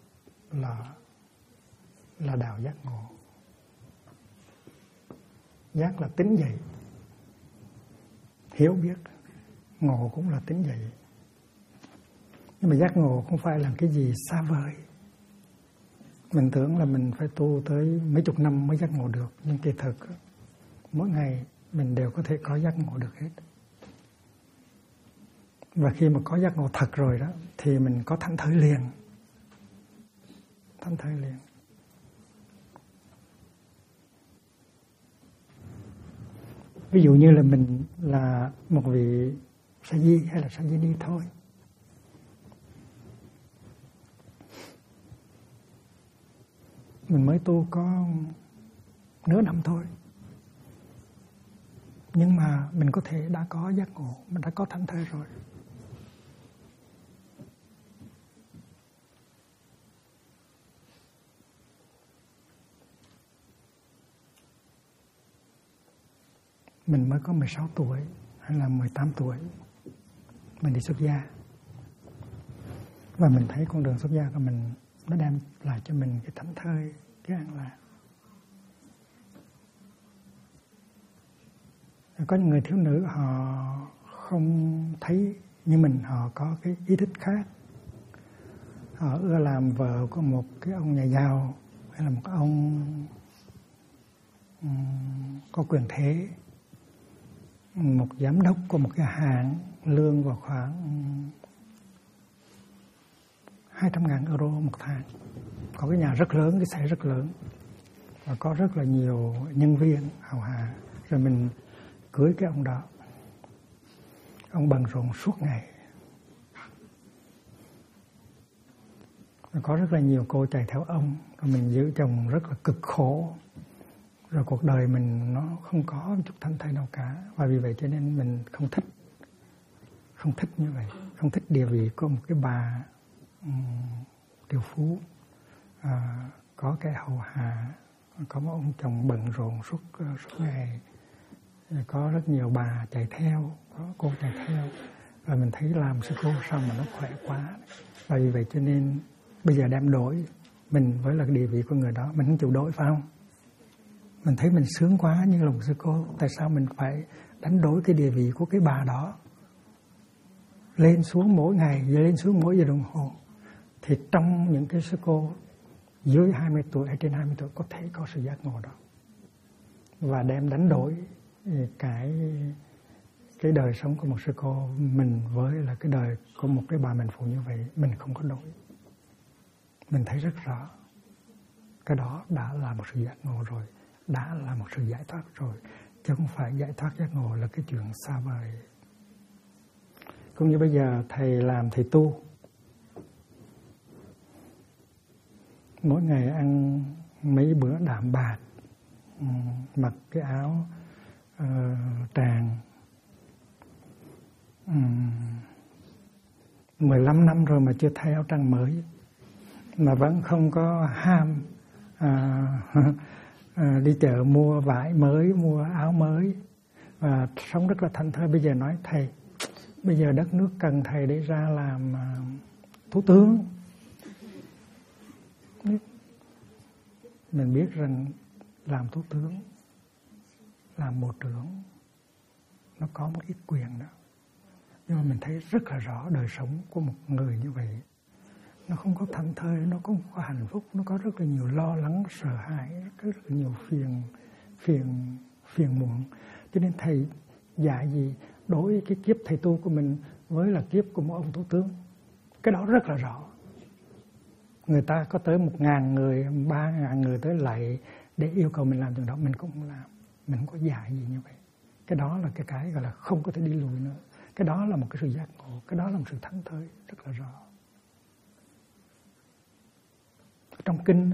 là đạo giác ngộ. Giác là tính dậy, hiểu biết, ngộ cũng là tính dậy. Nhưng mà giác ngộ không phải là cái gì xa vời. Mình tưởng là mình phải tu tới mấy chục năm mới giác ngộ được, nhưng kỳ thực mỗi ngày mình đều có thể có giác ngộ được hết. Và khi mà có giác ngộ thật rồi đó thì mình có thảnh thơi liền. Thảnh thơi liền. Ví dụ như là mình là một vị sa di hay là sa di ni thôi. Mình mới tu có nửa năm thôi. Nhưng mà mình có thể đã có giác ngộ, mình đã có thảnh thơi rồi. Mình mới có 16 tuổi hay là 18 tuổi mình đi xuất gia. Và mình thấy con đường xuất gia của mình nó đem lại cho mình cái thảnh thơi, cái an lạc. Có những người thiếu nữ họ không thấy như mình, họ có cái ý thích khác. Họ ưa làm vợ của một cái ông nhà giàu hay là một ông có quyền thế, một giám đốc của một cái hãng, lương vào khoảng 200.000 euro một tháng. Có cái nhà rất lớn, cái xe rất lớn, và có rất là nhiều nhân viên hào hà. Rồi mình cưới cái ông đó. Ông bận rộn suốt ngày. Có rất là nhiều cô chạy theo ông. Rồi mình giữ chồng rất là cực khổ. Rồi cuộc đời mình nó không có chút thảnh thơi nào cả. Và vì vậy cho nên mình không thích như vậy. Không thích địa vị của một cái bà triệu phú, có cái hầu hạ, có một ông chồng bận rộn suốt ngày, có rất nhiều bà chạy theo, có cô chạy theo. Và mình thấy làm sư cô sao mà nó khỏe quá. Và vì vậy cho nên bây giờ đem đổi mình với là địa vị của người đó, mình không chịu đổi, phải không? Mình thấy mình sướng quá như là một sư cô. Tại sao mình phải đánh đổi cái địa vị của cái bà đó? Lên xuống mỗi ngày, lên xuống mỗi giờ đồng hồ. Thì trong những cái sư cô dưới 20 tuổi hay trên 20 tuổi có thể có sự giác ngộ đó. Và đem đánh đổi cái đời sống của một sư cô mình với là cái đời của một cái bà mình phụ như vậy, mình không có đổi. Mình thấy rất rõ cái đó đã là một sự giác ngộ rồi, đã là một sự giải thoát rồi, chứ không phải giải thoát giác ngộ là cái chuyện xa vời. Cũng như bây giờ thầy làm thầy tu, mỗi ngày ăn mấy bữa đạm bạc, mặc cái áo tràng, 15 năm rồi mà chưa thay áo tràng mới, mà vẫn không có ham đi chợ mua vải mới, mua áo mới, và sống rất là thảnh thơi. Bây giờ nói thầy, bây giờ đất nước cần thầy để ra làm thủ tướng. Mình biết rằng làm thủ tướng, làm bộ trưởng nó có một ít quyền đó. Nhưng mà mình thấy rất là rõ đời sống của một người như vậy. Nó không có thảnh thơi, nó không có hạnh phúc, nó có rất là nhiều lo lắng, sợ hãi, rất là nhiều phiền muộn. Cho nên thầy dạy gì đối với cái kiếp thầy tu của mình với là kiếp của một ông thủ tướng, cái đó rất là rõ. Người ta có tới 1.000 người, 3.000 người tới lại để yêu cầu mình làm chuyện đó, mình cũng không làm. Mình không có dạy gì như vậy. Cái đó là cái gọi là không có thể đi lùi nữa. Cái đó là một cái sự giác ngộ, cái đó là một sự thảnh thơi rất là rõ. Trong kinh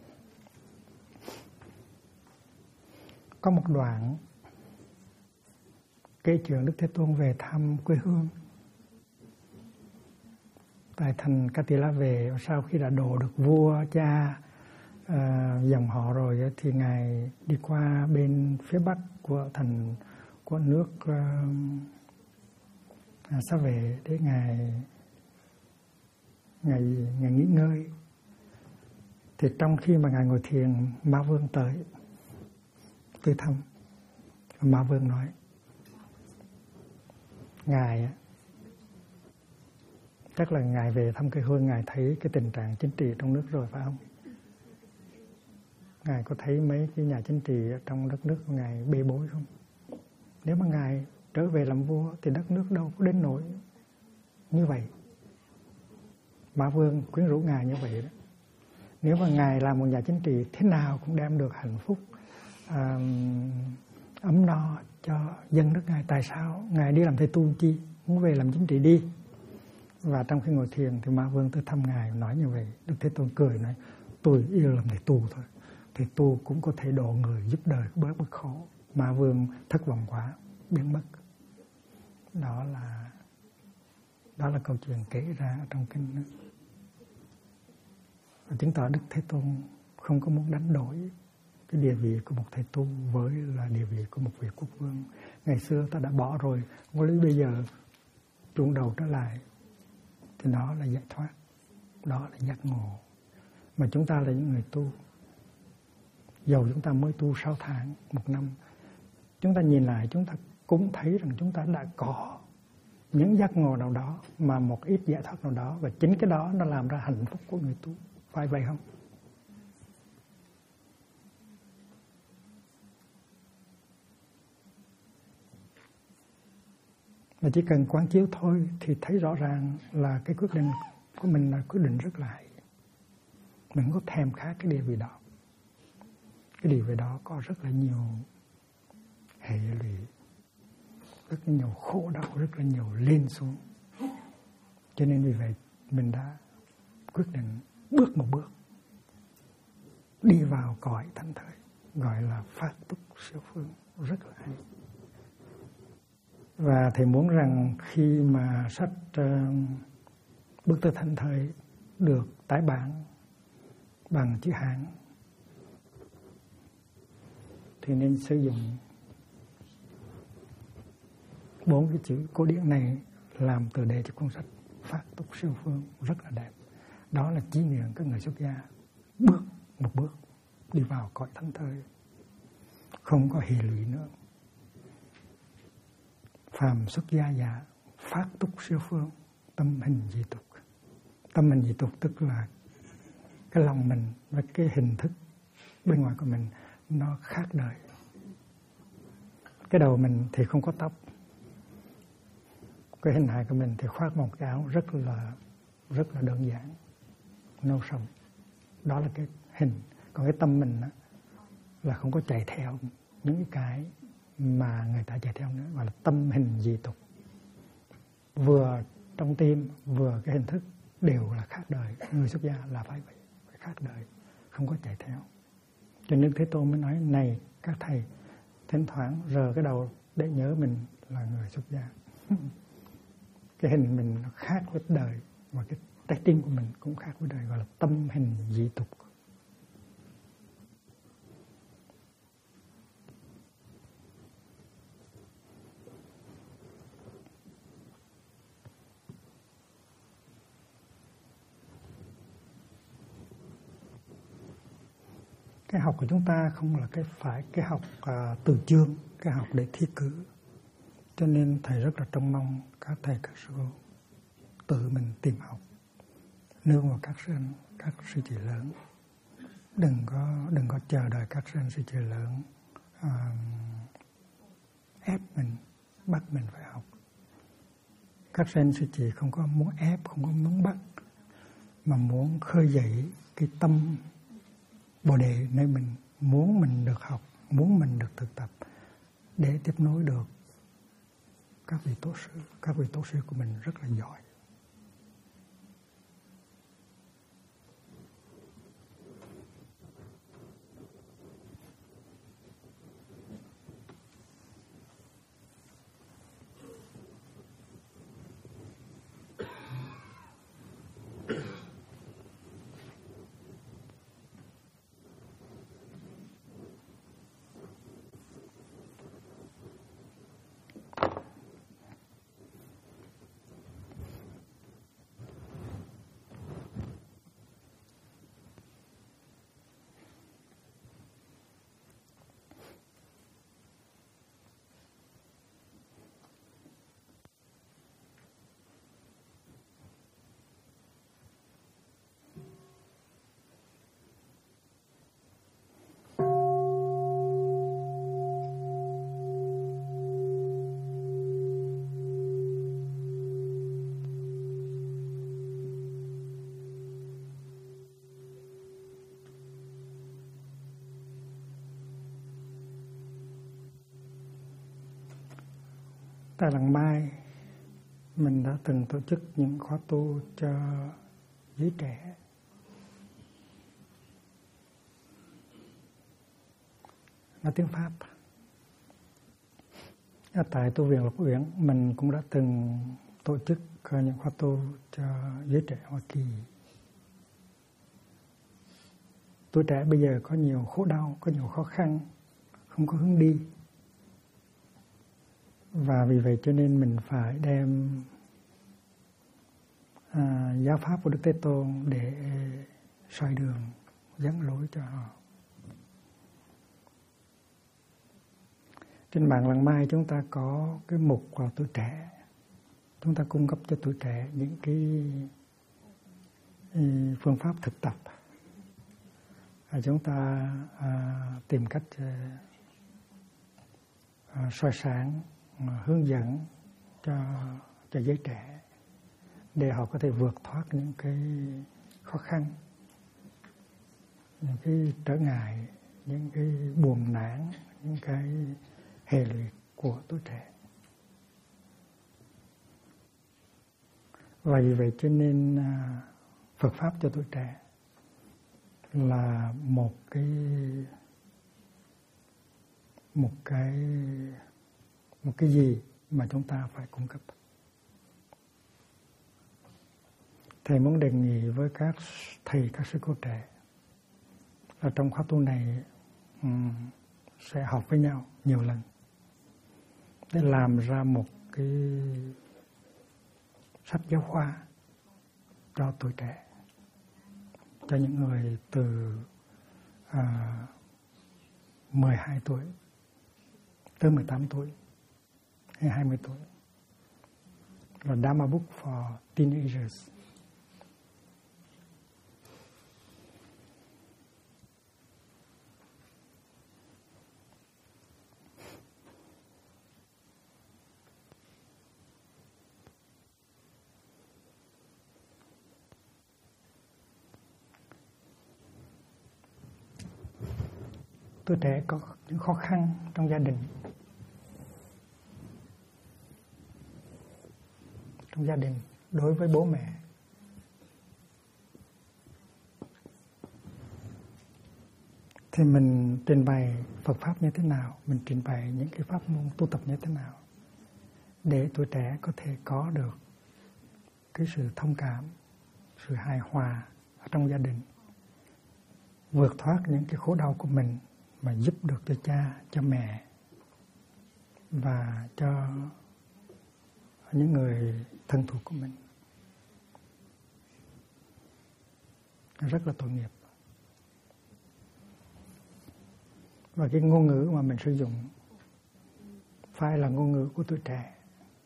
có một đoạn kể chuyện Đức Thế Tôn về thăm quê hương tại thành Ca Tỳ La về. Sau khi đã độ được vua cha dòng họ rồi thì ngài đi qua bên phía bắc của thành của nước Xá Vệ để ngài nghỉ ngơi. Thì trong khi mà ngài ngồi thiền, Ma Vương tới thăm. Ma Vương nói: ngài chắc là ngài về thăm quê hương, ngài thấy cái tình trạng chính trị trong nước rồi phải không? Ngài có thấy mấy cái nhà chính trị trong đất nước của ngài bê bối không? Nếu mà ngài trở về làm vua thì đất nước đâu có đến nỗi như vậy. Ma Vương quyến rũ ngài như vậy đó. Nếu mà ngài là một nhà chính trị thế nào cũng đem được hạnh phúc, ấm no cho dân nước ngài, tại sao ngài đi làm thầy tu chi, muốn về làm chính trị đi? Và trong khi ngồi thiền thì Ma Vương tới thăm ngài nói như vậy. Đức Thế Tôn cười nói: tôi yêu làm thầy tu thôi, thầy tu cũng có thể độ người, giúp đời bớt bớt khổ. Ma Vương thất vọng quá, biến mất. Đó là câu chuyện kể ra trong kinh đó. Và chứng tỏ Đức Thế Tôn không có muốn đánh đổi cái địa vị của một thầy tu với là địa vị của một vị quốc vương. Ngày xưa ta đã bỏ rồi, không có lý bây giờ chuông đầu trở lại. Thì đó là giải thoát, đó là giác ngộ. Mà chúng ta là những người tu, dầu chúng ta mới tu 6 tháng, 1 năm, chúng ta nhìn lại chúng ta cũng thấy rằng chúng ta đã có những giác ngộ nào đó, mà một ít giải thoát nào đó, và chính cái đó nó làm ra hạnh phúc của người tu. Phải vậy không? Mà chỉ cần quán chiếu thôi thì thấy rõ ràng là cái quyết định của mình là quyết định rất là hay. Mình không có thèm khát cái địa vị đó. Cái địa vị đó có rất là nhiều hệ lụy, rất là nhiều khổ đau, rất là nhiều lên xuống. Cho nên vì vậy mình đã quyết định bước một bước đi vào cõi thảnh thơi, gọi là phát túc siêu phương, rất là hay. Và thầy muốn rằng khi mà sách Bước tới thảnh thơi được tái bản bằng chữ Hán thì nên sử dụng 4 cái chữ cổ điển này làm tựa đề cho cuốn sách Phát túc siêu phương, rất là đẹp. Đó là chí nguyện các người xuất gia bước một bước đi vào cõi thảnh thơi, không có hệ lụy nữa. Phàm xuất gia giả phát túc siêu phương, tâm hình dị tục. Tâm hình dị tục tức là cái lòng mình và cái hình thức bên ngoài của mình nó khác đời. Cái đầu mình thì không có tóc, cái hình hài của mình thì khoác một cái áo rất là đơn giản, nâu sòng. Đó là cái hình. Còn cái tâm mình đó, là không có chạy theo những cái mà người ta chạy theo nữa, gọi là tâm hình dị tục. Vừa trong tim, vừa cái hình thức đều là khác đời. Người xuất gia là phải vậy, phải khác đời, không có chạy theo. Cho nên Thế Tôn mới nói: này các thầy, thỉnh thoảng rờ cái đầu để nhớ mình là người xuất gia. Cái hình mình nó khác với đời, và cái trái tim của mình cũng khác với đời, gọi là tâm hình dị tục. Cái học của chúng ta không là cái học từ chương, cái học để thi cử. Cho nên thầy rất là trông mong các thầy các sư cô tự mình tìm học, nương vào các sư chị lớn. Đừng có chờ đợi các sư chị lớn ép mình, bắt mình phải học. Các sư chị không có muốn ép, không có muốn bắt, mà muốn khơi dậy cái tâm Bồ Đề nơi mình, muốn mình được học, muốn mình được thực tập để tiếp nối được các vị tổ sư. Các vị tổ sư của mình rất là giỏi. Tại Làng Mai, mình đã từng tổ chức những khóa tu cho giới trẻ. Nói tiếng Pháp. Ở tại tu viện Lộc Uyển, mình cũng đã từng tổ chức những khóa tu cho giới trẻ Hoa Kỳ. Tuổi trẻ bây giờ có nhiều khổ đau, có nhiều khó khăn, không có hướng đi. Và vì vậy cho nên mình phải đem giáo pháp của Đức Thế Tôn để soi đường, dẫn lối cho họ. Trên mạng Làng Mai chúng ta có cái mục vào tuổi trẻ. Chúng ta cung cấp cho tuổi trẻ những cái phương pháp thực tập. Chúng ta tìm cách soi sáng, hướng dẫn cho giới trẻ để họ có thể vượt thoát những cái khó khăn, những cái trở ngại, những cái buồn nản, những cái hệ lụy của tuổi trẻ. Và vì vậy cho nên Phật pháp cho tuổi trẻ là một cái gì mà chúng ta phải cung cấp. Thầy muốn đề nghị với các thầy, các sư cô trẻ là trong khóa tu này sẽ học với nhau nhiều lần để làm ra một cái sách giáo khoa cho tuổi trẻ, cho những người từ 12 tuổi tới 18 tuổi hay 20 tuổi, là Dharma Book for Teenagers. Tuổi trẻ có những khó khăn trong gia đình. Trong gia đình, đối với bố mẹ. Thì mình trình bày Phật Pháp như thế nào, mình trình bày những cái pháp môn tu tập như thế nào để tuổi trẻ có thể có được cái sự thông cảm, sự hài hòa ở trong gia đình, vượt thoát những cái khổ đau của mình mà giúp được cho cha, cho mẹ và cho những người thân thuộc của mình. Rất là tội nghiệp. Và cái ngôn ngữ mà mình sử dụng phải là ngôn ngữ của tuổi trẻ.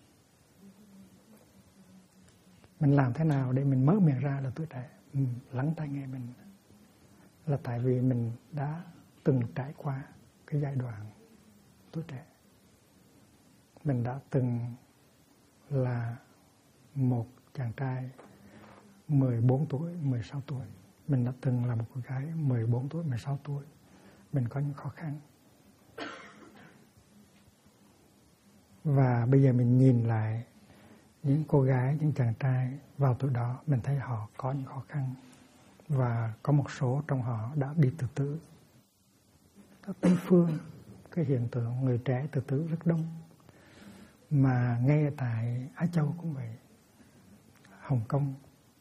Mình làm thế nào để mình mở miệng ra là tuổi trẻ lắng tai nghe mình, là tại vì mình đã từng trải qua cái giai đoạn tuổi trẻ. Mình đã từng là một chàng trai 14 tuổi, 16 tuổi. Mình đã từng là một cô gái 14 tuổi, 16 tuổi. Mình có những khó khăn. Và bây giờ mình nhìn lại những cô gái, những chàng trai vào tuổi đó, mình thấy họ có những khó khăn. Và có một số trong họ đã bị tự tử. Ở Tây Phương, cái hiện tượng người trẻ tự tử rất đông. Mà ngay tại Á Châu cũng vậy. Hồng Kông,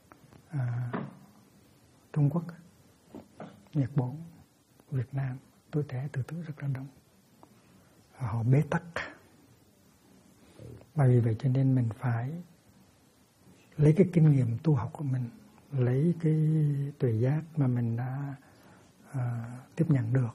Trung Quốc, Nhật Bản, Việt Nam, tuổi trẻ tự tử rất là đông. Họ bế tắc. Và vì vậy cho nên mình phải lấy cái kinh nghiệm tu học của mình, lấy cái tuệ giác mà mình đã tiếp nhận được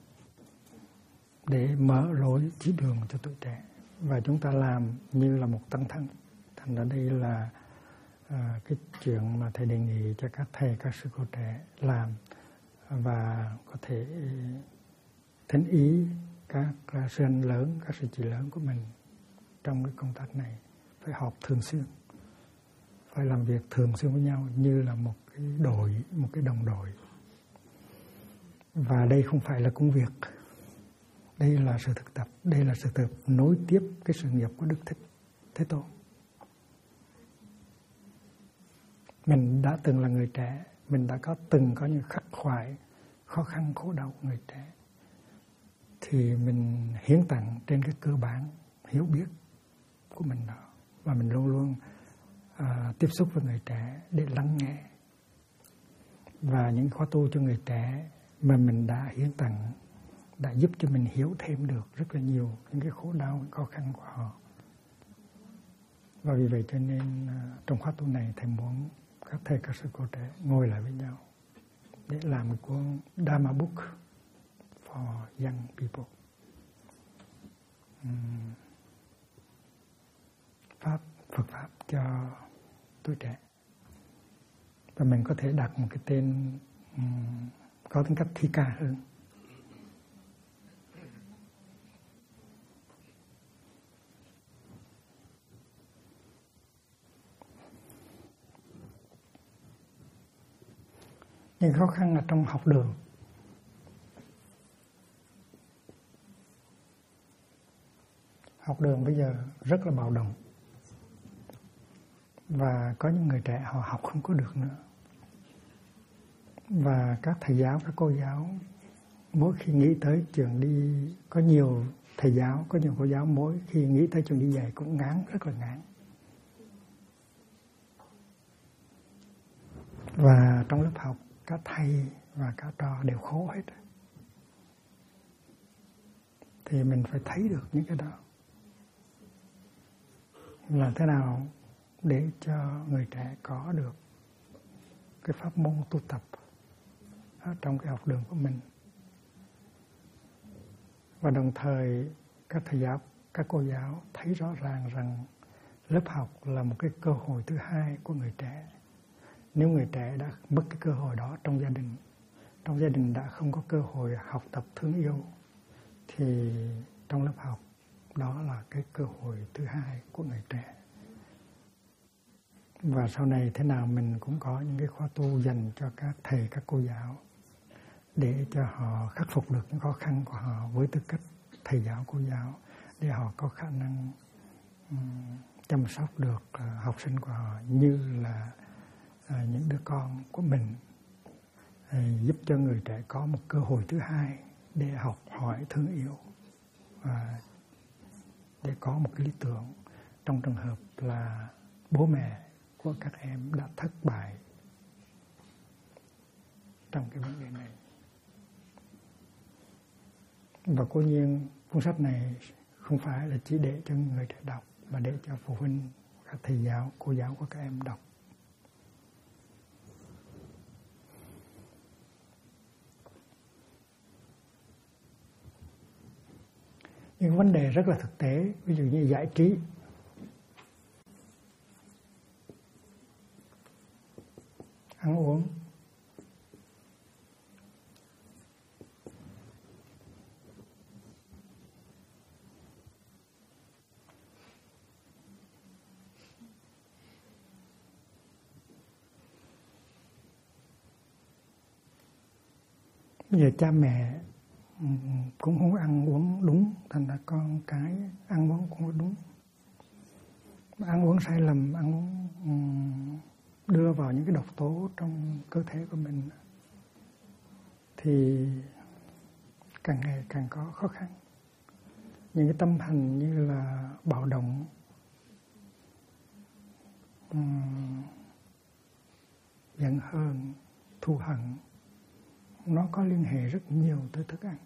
để mở lối chỉ đường cho tuổi trẻ. Và chúng ta làm như là một tăng thân. Thành ra đây là cái chuyện mà thầy đề nghị cho các thầy, các sư cô trẻ làm, và có thể thỉnh ý các sư anh lớn, các sư chị lớn của mình trong cái công tác này. Phải họp thường xuyên, phải làm việc thường xuyên với nhau như là một cái đội, một cái đồng đội. Và đây không phải là công việc, đây là sự thực tập, đây là sự thực tập nối tiếp cái sự nghiệp của Đức Thích Thế Tôn. Mình đã từng là người trẻ, mình đã từng có những khắc khoải, khó khăn, khổ đau của người trẻ. Thì mình hiến tặng trên cái cơ bản hiểu biết của mình đó. Và mình luôn luôn tiếp xúc với người trẻ để lắng nghe. Và những khóa tu cho người trẻ mà mình đã hiến tặng đã giúp cho mình hiểu thêm được rất là nhiều những cái khổ đau, khó khăn của họ. Và vì vậy cho nên trong khóa tu này thầy muốn các thầy, các sư cô trẻ ngồi lại với nhau để làm một cuốn Dharma Book for Young People. Phật Pháp cho tuổi trẻ. Và mình có thể đặt một cái tên có tính cách thi ca hơn. Những khó khăn là trong học đường. Học đường bây giờ rất là bạo động. Và có những người trẻ họ học không có được nữa. Và các thầy giáo, các cô giáo mỗi khi nghĩ tới trường đi, có nhiều thầy giáo, có nhiều cô giáo mỗi khi nghĩ tới trường đi dạy cũng ngán, rất là ngán. Và trong lớp học các thầy và các trò đều khổ hết. Thì mình phải thấy được những cái đó. Làm thế nào để cho người trẻ có được cái pháp môn tu tập ở trong cái học đường của mình. Và đồng thời các thầy giáo, các cô giáo thấy rõ ràng rằng lớp học là một cái cơ hội thứ hai của người trẻ. Nếu người trẻ đã mất cái cơ hội đó trong gia đình đã không có cơ hội học tập thương yêu, thì trong lớp học đó là cái cơ hội thứ hai của người trẻ. Và sau này thế nào mình cũng có những cái khóa tu dành cho các thầy, các cô giáo để cho họ khắc phục được những khó khăn của họ với tư cách thầy giáo, cô giáo, để họ có khả năng chăm sóc được học sinh của họ như là những đứa con của mình, giúp cho người trẻ có một cơ hội thứ hai để học hỏi thương yêu và để có một cái lý tưởng trong trường hợp là bố mẹ của các em đã thất bại trong cái vấn đề này. Và cố nhiên cuốn sách này không phải là chỉ để cho người trẻ đọc, mà để cho phụ huynh, các thầy giáo, cô giáo của các em đọc. những vấn đề rất là thực tế, ví dụ như giải trí, ăn uống, bây giờ cha mẹ cũng không ăn uống đúng, thành ra con cái ăn uống cũng không đúng, ăn uống sai lầm, ăn uống đưa vào những cái độc tố trong cơ thể của mình thì càng ngày càng có khó khăn. Những cái tâm hành như là bạo động, giận hờn, thù hận, nó có liên hệ rất nhiều tới thức ăn.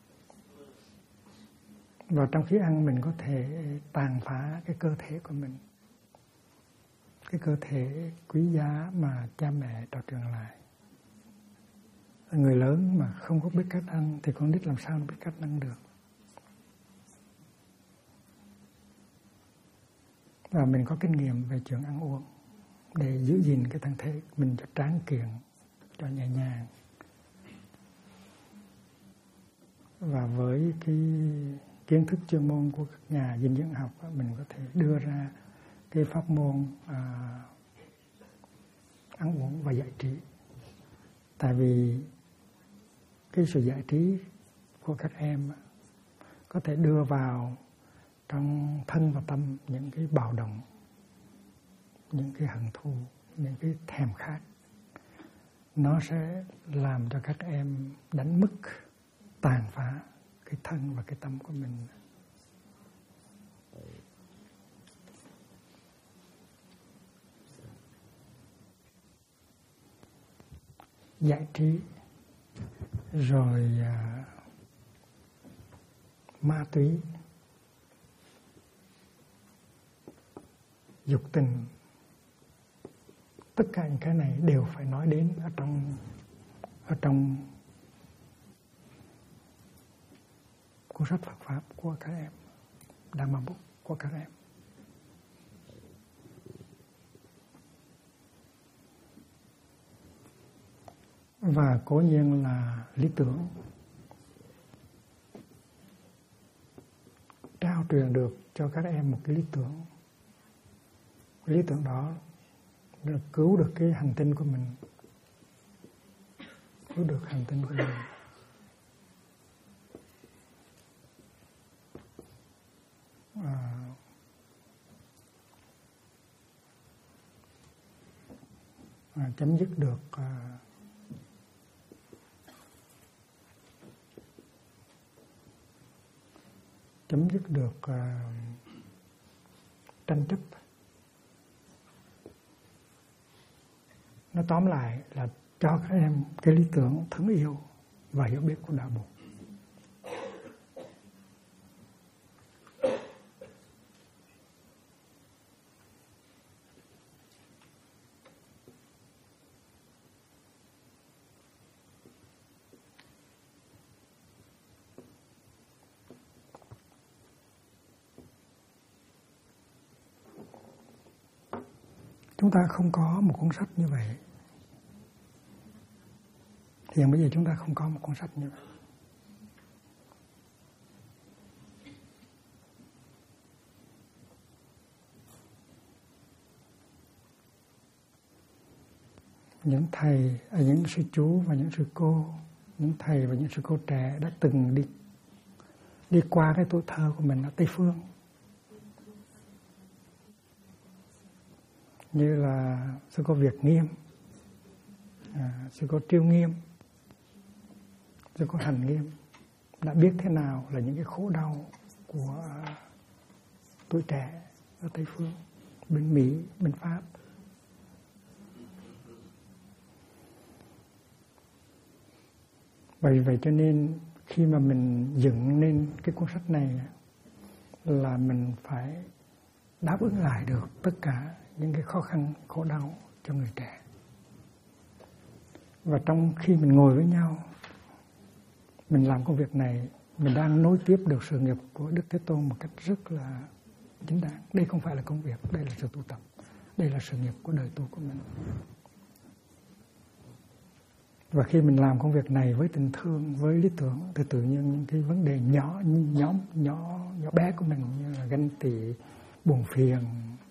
Và trong khi ăn mình có thể tàn phá cái cơ thể của mình, cái cơ thể quý giá mà cha mẹ trao truyền lại. Người lớn mà không có biết cách ăn thì con nít làm sao biết cách ăn được. Và mình có kinh nghiệm về chuyện ăn uống để giữ gìn cái thân thể mình cho tráng kiện, cho nhẹ nhàng. Và với cái kiến thức chuyên môn của các nhà dinh dưỡng học, mình có thể đưa ra cái pháp môn ăn uống và giải trí. Tại vì cái sự giải trí của các em có thể đưa vào trong thân và tâm những cái bạo động, những cái hận thù, những cái thèm khát. Nó sẽ làm cho các em đánh mất, tàn phá cái thân và cái tâm của mình. Giải trí rồi ma túy, dục tình, tất cả những cái này đều phải nói đến ở trong cuốn sách Phật pháp của các em, Dhamma Book của các em. Và cố nhiên là lý tưởng, trao truyền được cho các em một cái lý tưởng. Cái lý tưởng đó là cứu được cái hành tinh của mình, cứu được hành tinh của mình. Chấm dứt được tranh chấp. Nó tóm lại là cho các em cái lý tưởng thương yêu và hiểu biết của đạo Bụt. Chúng ta không có một cuốn sách như vậy. Hiện bây giờ chúng ta không có một cuốn sách như vậy. Những thầy, những sư chú và những sư cô, những thầy và những sư cô trẻ đã từng đi qua cái tuổi thơ của mình ở Tây Phương. Như là sư cô Việt Nghiêm, sư cô Triêu Nghiêm, sư cô Hành Nghiêm đã biết thế nào là những cái khổ đau của tuổi trẻ ở Tây Phương, bên Mỹ, bên Pháp. Bởi vậy cho nên khi mà mình dựng nên cái cuốn sách này là mình phải đáp ứng lại được tất cả những cái khó khăn, khổ đau cho người trẻ. Và trong khi mình ngồi với nhau, mình làm công việc này, mình đang nối tiếp được sự nghiệp của Đức Thế Tôn một cách rất là chính đáng. Đây không phải là công việc, đây là sự tu tập, đây là sự nghiệp của đời tu của mình. Và khi mình làm công việc này với tình thương, với lý tưởng, thì tự nhiên những cái vấn đề nhỏ bé của mình như là ganh tị, buồn phiền,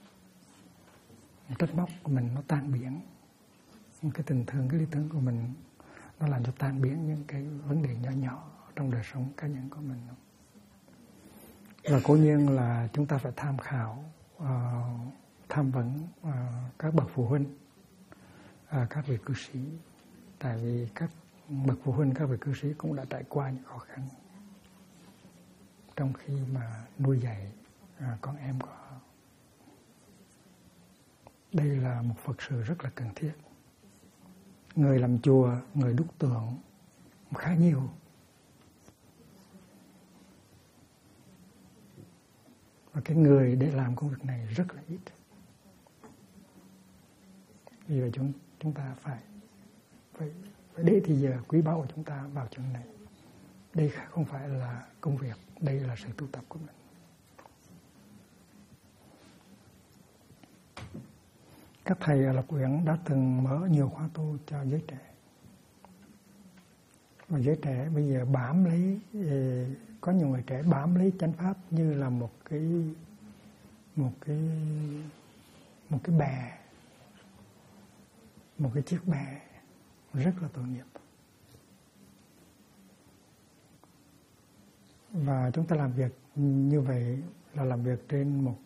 trách móc của mình nó tan biến. Cái tình thương, cái lý tưởng của mình nó làm cho tan biến những cái vấn đề nhỏ trong đời sống cá nhân của mình. Và cố nhiên là chúng ta phải tham khảo, tham vấn các bậc phụ huynh, các vị cư sĩ. Tại vì các bậc phụ huynh, các vị cư sĩ cũng đã trải qua những khó khăn trong khi mà nuôi dạy con em của họ. Đây là một Phật sự rất là cần thiết. Người làm chùa, người đúc tượng khá nhiều. Và cái người để làm công việc này rất là ít. Vì vậy chúng ta phải để thì giờ quý báu của chúng ta vào chuyện này. Đây không phải là công việc, đây là sự tu tập của mình. Các thầy ở Lộc Uyển đã từng mở nhiều khóa tu cho giới trẻ. Và giới trẻ bây giờ bám lấy, có nhiều người trẻ bám lấy chánh pháp như là một cái bè, một cái chiếc bè rất là tội nghiệp. Và chúng ta làm việc như vậy là làm việc trên một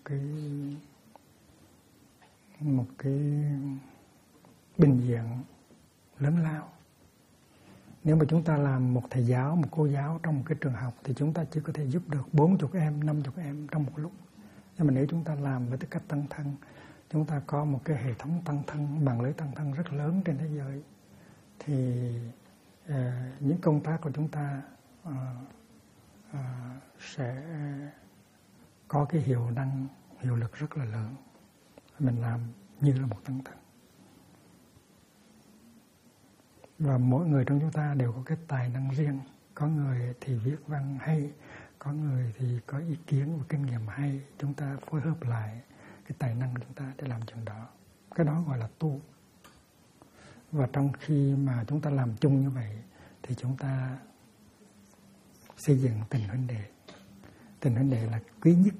cái bình diện lớn lao. Nếu mà chúng ta làm một thầy giáo, một cô giáo trong một cái trường học thì chúng ta chỉ có thể giúp được 40 em, 50 em trong một lúc. Nhưng mà nếu chúng ta làm với tư cách tăng thân, chúng ta có một cái hệ thống tăng thân, mạng lưới tăng thân rất lớn trên thế giới, thì những công tác của chúng ta sẽ có cái hiệu lực rất là lớn. Mình làm như là một tăng thân. Và mỗi người trong chúng ta đều có cái tài năng riêng. Có người thì viết văn hay, có người thì có ý kiến và kinh nghiệm hay. Chúng ta phối hợp lại cái tài năng của chúng ta để làm chuyện đó. Cái đó gọi là tu. Và trong khi mà chúng ta làm chung như vậy thì chúng ta xây dựng tình huynh đệ. Tình huynh đệ là quý nhất.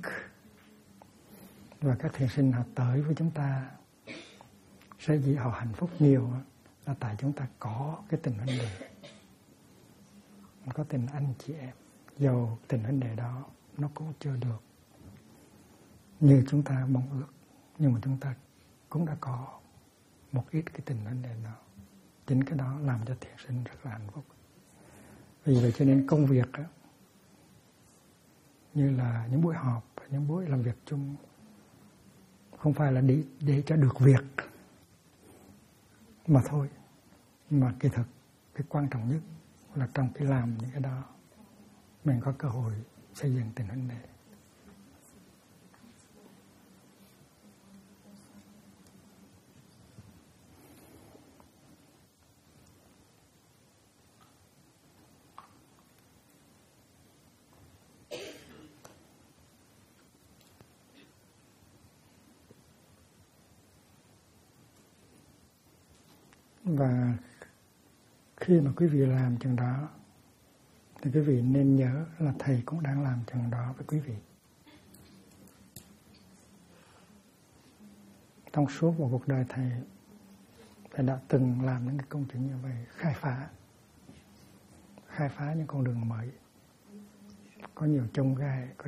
Và các thiền sinh họ tới với chúng ta sẽ vì họ hạnh phúc nhiều là tại chúng ta có cái tình huynh đệ, có tình anh chị em. Dầu tình huynh đệ đó nó cũng chưa được như chúng ta mong ước, nhưng mà chúng ta cũng đã có một ít cái tình huynh đệ đó. Chính cái đó làm cho thiền sinh rất là hạnh phúc. Vì vậy cho nên công việc đó, như là những buổi họp, những buổi làm việc chung, không phải là để cho được việc mà thôi, mà kỳ thực cái quan trọng nhất là trong cái làm những cái đó mình có cơ hội xây dựng tình huynh đệ. Và khi mà quý vị làm chừng đó thì quý vị nên nhớ là thầy cũng đang làm chừng đó với quý vị. Trong suốt một cuộc đời thầy đã từng làm những cái công trình như vậy, khai phá những con đường mới. Có nhiều chông gai, có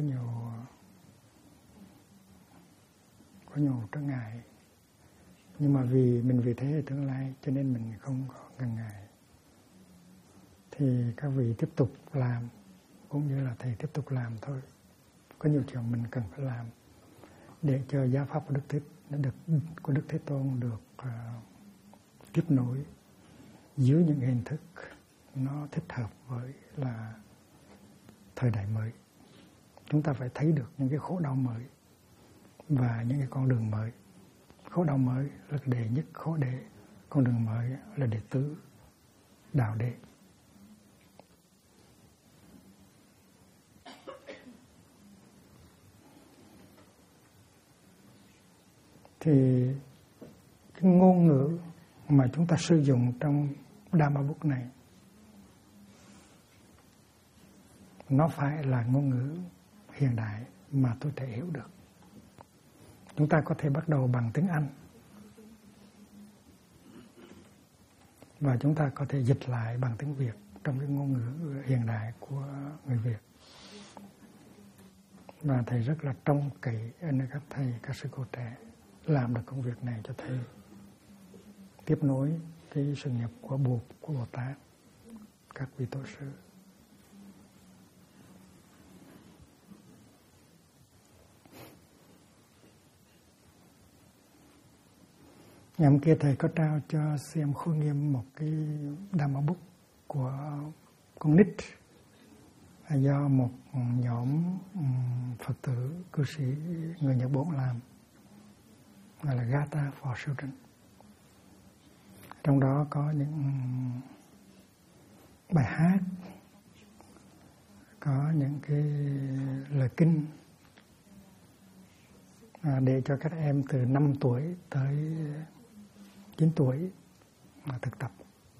nhiều trở ngại. Nhưng mà vì thế hệ tương lai cho nên mình không có ngần ngại. Thì các vị tiếp tục làm, cũng như là thầy tiếp tục làm thôi. Có nhiều chuyện mình cần phải làm để cho giáo pháp của Đức Thế Tôn được tiếp nối dưới những hình thức nó thích hợp với là thời đại mới. Chúng ta phải thấy được những cái khổ đau mới và những cái con đường mới. Khổ đau mới là đệ nhất khổ đệ, con đường mới là đệ tứ đạo đệ. thì cái ngôn ngữ mà chúng ta sử dụng trong Dhamma Book này nó phải là ngôn ngữ hiện đại mà tôi thể hiểu được. Chúng ta có thể bắt đầu bằng tiếng Anh và chúng ta có thể dịch lại bằng tiếng Việt trong cái ngôn ngữ hiện đại của người Việt. Và thầy rất là trông cậy ở các thầy, các sư cô trẻ làm được công việc này cho thầy, tiếp nối cái sự nghiệp của Bồ Tát, các vị tổ sư. Ngày hôm kia thầy có trao cho xem Khôi Nghiêm một cái Dhamma Book của con nít do một nhóm Phật tử cư sĩ người Nhật Bản làm, gọi là Gata for Children. Trong đó có những bài hát, có những cái lời kinh để cho các em từ 5 tuổi tới 9 tuổi mà thực tập.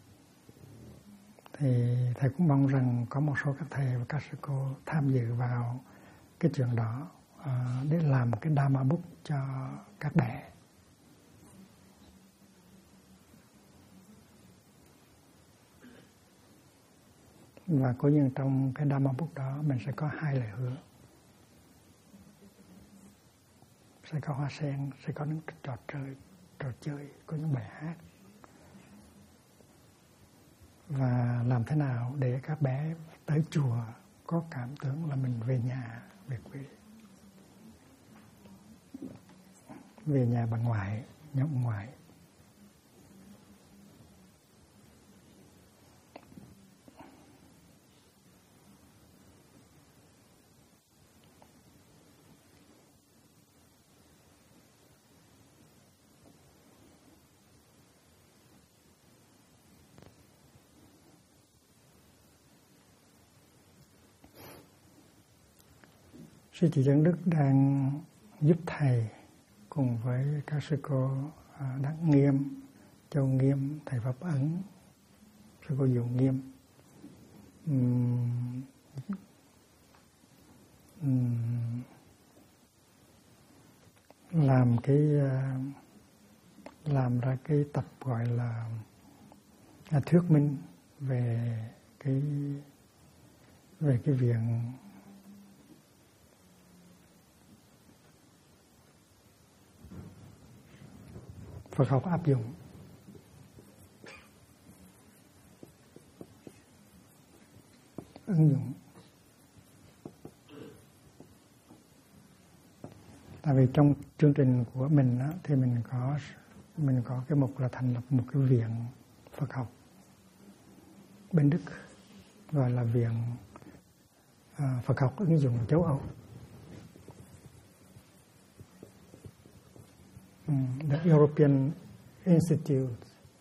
Thì thầy cũng mong rằng có một số các thầy và các sư cô tham dự vào cái chuyện đó để làm một cái Dhamma Book cho các bé. Và cố nhiên trong cái Dhamma Book đó mình sẽ có 2 lời hứa. Sẽ có hoa sen, sẽ có những trò chơi, có những bài hát. Và làm thế nào để các bé tới chùa có cảm tưởng là mình về nhà, về quê. Về nhà bà ngoại, nhóm ngoại. Sư Chỉ Dân Đức đang giúp thầy cùng với các sư cô Đắc Nghiêm, Châu Nghiêm, thầy Pháp Ấn, sư cô Dụ Nghiêm làm ra cái tập gọi là thuyết minh về cái viện Phật học áp dụng. Ứng dụng. Tại vì trong chương trình của mình á, thì mình có cái mục là thành lập một cái viện Phật học bên Đức, gọi là viện Phật học ứng dụng châu Âu. The European Institute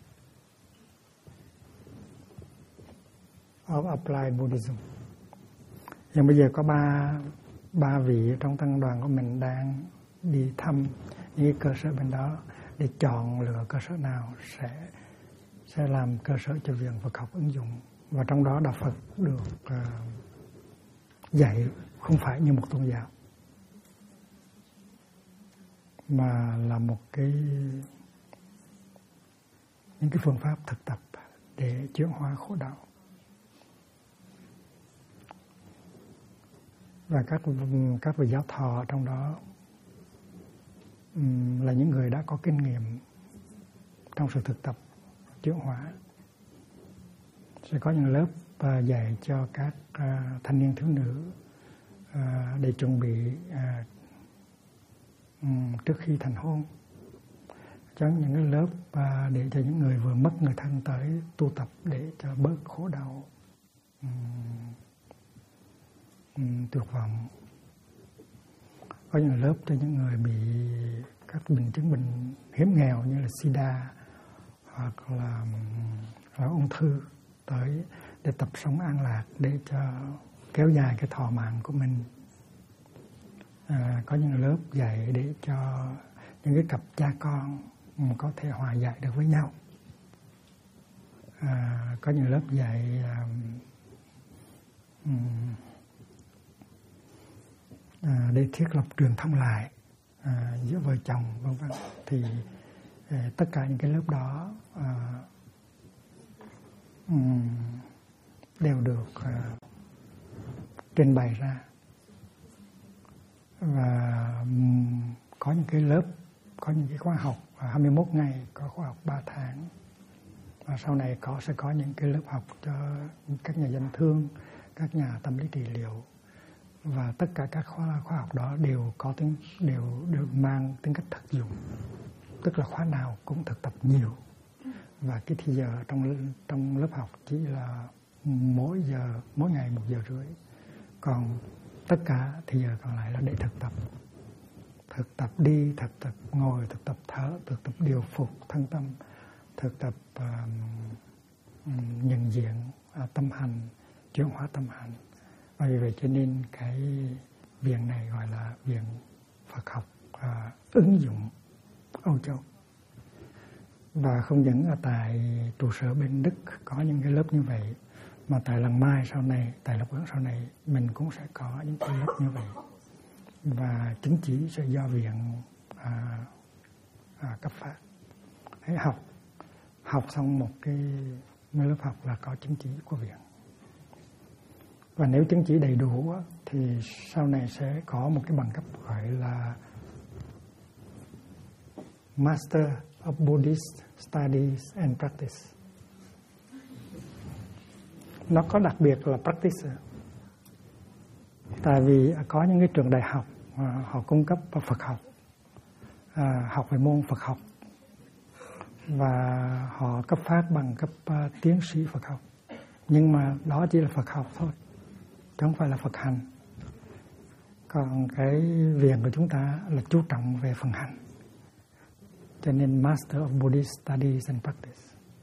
of Applied Buddhism. Nhưng bây giờ có ba vị trong tăng đoàn của mình đang đi thăm những cơ sở bên đó để chọn lựa cơ sở nào sẽ làm cơ sở cho viện Phật học ứng dụng. Và trong đó Đạo Phật được dạy không phải như một tôn giáo, mà là một những cái phương pháp thực tập để chuyển hóa khổ đau. Và các vị giáo thọ trong đó là những người đã có kinh nghiệm trong sự thực tập chuyển hóa. Sẽ có những lớp dạy cho các thanh niên thiếu nữ để chuẩn bị trước khi thành hôn, cho những cái lớp để cho những người vừa mất người thân tới tu tập để cho bớt khổ đau, tuyệt vọng. Có những lớp cho những người bị các chứng bệnh hiếm nghèo như là SIDA hoặc là ung thư tới để tập sống an lạc, để cho kéo dài cái thọ mạng của mình. Có những lớp dạy để cho những cái cặp cha con có thể hòa giải được với nhau. Có những lớp dạy để thiết lập truyền thông lại giữa vợ chồng vân vân, thì tất cả những cái lớp đó đều được trình bày ra, và có những cái lớp, có những cái khóa học 21 ngày, có khóa học 3 tháng, và sau này sẽ có những cái lớp học cho các nhà danh thương, các nhà tâm lý trị liệu, và tất cả các khóa học đó đều mang tính cách thực dụng, tức là khóa nào cũng thực tập nhiều, và cái thì giờ trong lớp học chỉ là mỗi ngày 1 giờ rưỡi, còn tất cả thì giờ còn lại là để thực tập đi, thực tập ngồi, thực tập thở, thực tập điều phục thân tâm, thực tập nhận diện tâm hành, chuyển hóa tâm hành. Và vì vậy cho nên cái viện này gọi là viện Phật học ứng dụng Âu Châu. Và không những ở tại trụ sở bên Đức có những cái lớp như vậy, mà tại Làng Mai sau này, tại Lộc Ấn sau này, mình cũng sẽ có những cái lớp như vậy. Và chứng chỉ sẽ do viện cấp phát. Hãy học xong một cái lớp học là có chứng chỉ của viện. Và nếu chứng chỉ đầy đủ thì sau này sẽ có một cái bằng cấp gọi là Master of Buddhist Studies and Practice. Nó có đặc biệt là practice. Tại vì có những cái trường đại học họ cung cấp Phật học, học về môn Phật học, và họ cấp phát bằng cấp tiến sĩ Phật học. Nhưng mà đó chỉ là Phật học thôi, chứ không phải là Phật hành. Còn cái viện của chúng ta là chú trọng về phần hành, cho nên Master of Buddhist Studies and Practice.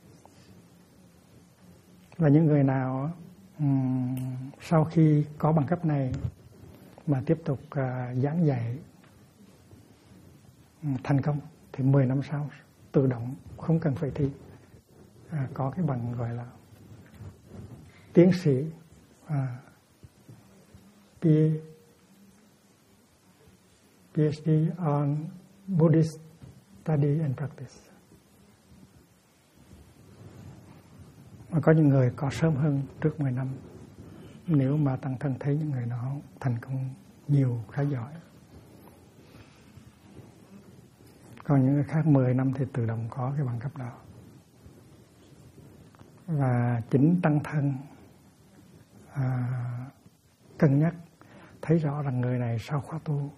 Và những người nào sau khi có bằng cấp này mà tiếp tục giảng dạy thành công thì 10 năm sau tự động, không cần phải thi, có cái bằng gọi là tiến sĩ PhD on Buddhist Study and Practice. Mà có những người có sớm hơn trước 10 năm, nếu mà tăng thân thấy những người đó thành công nhiều, khá giỏi. Còn những người khác 10 năm thì tự động có cái bằng cấp đó. Và chính tăng thân cân nhắc thấy rõ rằng người này sau khóa tu,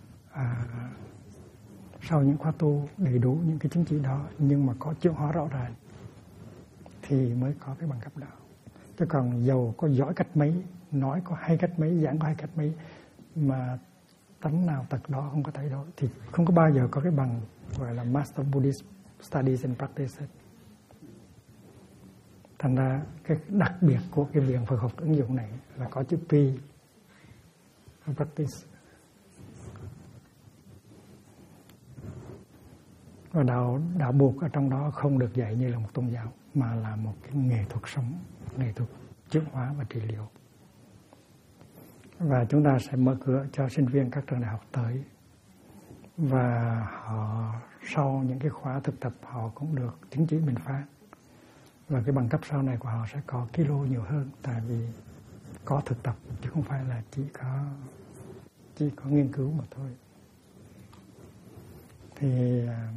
sau những khóa tu đầy đủ những cái chứng chỉ đó, nhưng mà có chuyển hóa rõ ràng, thì mới có cái bằng cấp đó. Chứ còn dầu có giỏi cách mấy, nói có hay cách mấy, giảng có hay cách mấy, mà tánh nào tật đó không có thay đổi, thì không có bao giờ có cái bằng gọi là Master Buddhist Studies and Practice. Thành ra cái đặc biệt của cái viện Phật học ứng dụng này là có chữ P, Practice. Và đạo buộc ở trong đó không được dạy như là một tôn giáo, mà là một cái nghệ thuật sống, nghệ thuật chuyển hóa và trị liệu. Và chúng ta sẽ mở cửa cho sinh viên các trường đại học tới, và họ sau những cái khóa thực tập họ cũng được chứng chỉ mình phát, và cái bằng cấp sau này của họ sẽ có kilo nhiều hơn, tại vì có thực tập chứ không phải là chỉ có nghiên cứu mà thôi. Thì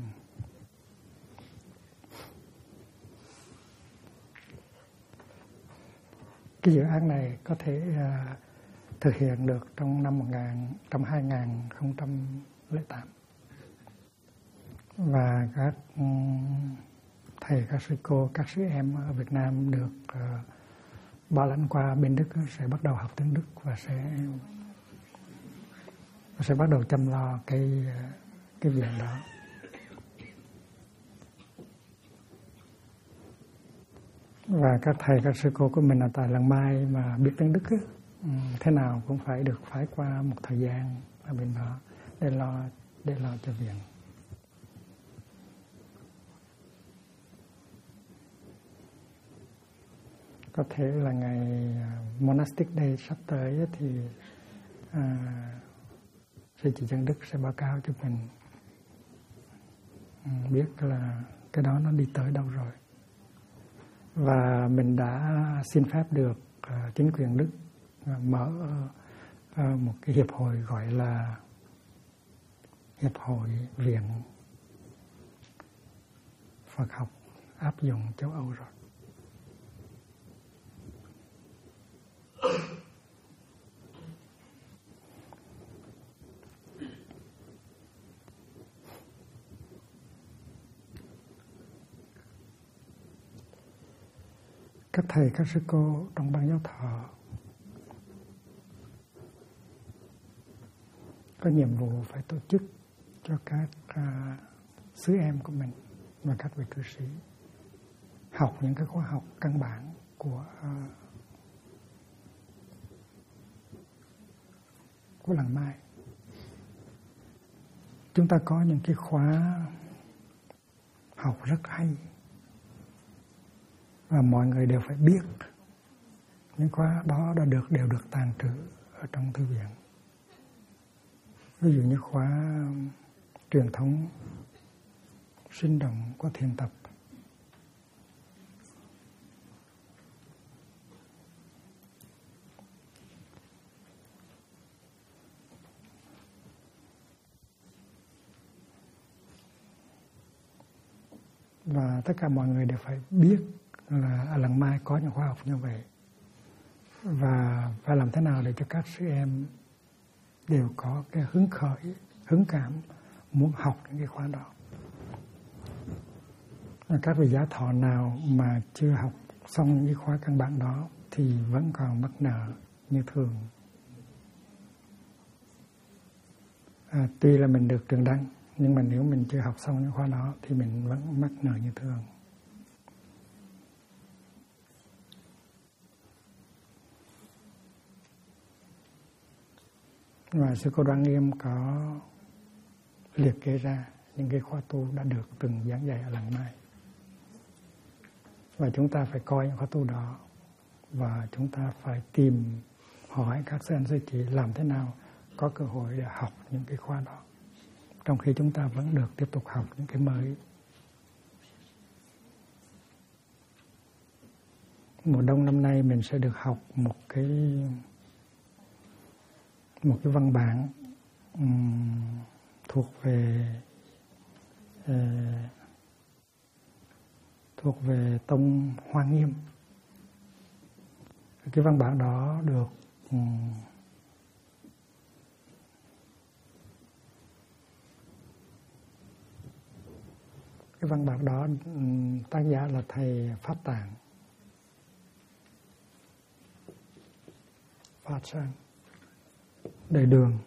cái dự án này có thể thực hiện được trong năm 2008. Và các thầy, các sư cô, các sư em ở Việt Nam được bảo lãnh qua bên Đức sẽ bắt đầu học tiếng Đức và sẽ bắt đầu chăm lo cái viện đó. Và các thầy, các sư cô của mình ở tại Làng Mai mà biết tiếng Đức thế nào cũng phải được phái qua một thời gian ở bên đó để lo cho viện. Có thể là ngày Monastic Day sắp tới thì sư chị Chân Đức sẽ báo cáo cho mình biết là cái đó nó đi tới đâu rồi. Và mình đã xin phép được chính quyền Đức mở một cái hiệp hội gọi là Hiệp hội Viện Phật học áp dụng châu Âu rồi. Các thầy, các sư cô trong ban giáo thọ có nhiệm vụ phải tổ chức cho các xứ em của mình và các vị cư sĩ học những cái khóa học căn bản của làng Mai. Chúng ta có những cái khóa học rất hay và mọi người đều phải biết. Những khóa đó đều được tàng trữ ở trong thư viện. Ví dụ như khóa truyền thống sinh động của thiền tập, và tất cả mọi người đều phải biết là ở làng Mai có những khóa học như vậy, và phải làm thế nào để cho các sư em đều có cái hứng khởi, hứng cảm muốn học những cái khóa đó. Các vị giáo thọ nào mà chưa học xong những cái khóa căn bản đó thì vẫn còn mắc nợ như thường. Tuy là mình được trường đăng, nhưng mà nếu mình chưa học xong những khóa đó thì mình vẫn mắc nợ như thường. Và sư cô Đoan Nghiêm có liệt kê ra những cái khóa tu đã được từng giảng dạy ở làng Mai. Và chúng ta phải coi những khóa tu đó và chúng ta phải tìm hỏi các sư anh sư chị làm thế nào có cơ hội để học những cái khóa đó, trong khi chúng ta vẫn được tiếp tục học những cái mới. Mùa đông năm nay mình sẽ được học một cái văn bản thuộc về tông Hoa Nghiêm. Cái văn bản đó được tác giả là thầy Phát Tạng, Phát Sang Đời Đường,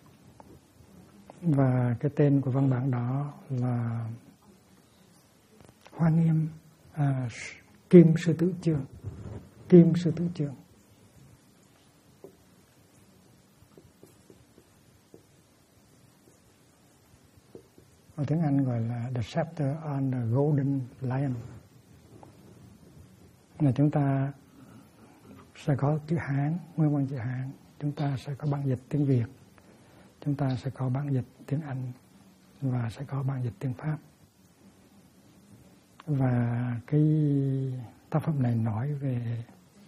và cái tên của văn bản đó là Hoa Nghiêm Kim Sư Tử Chương. Kim Sư Tử Chương. Ở tiếng Anh gọi là The Chapter on the Golden Lion. Là chúng ta sẽ có chữ Hán, nguyên văn chữ Hán. Chúng ta sẽ có bản dịch tiếng Việt. Chúng ta sẽ có bản dịch tiếng Anh và sẽ có bản dịch tiếng Pháp. Và cái tác phẩm này nói về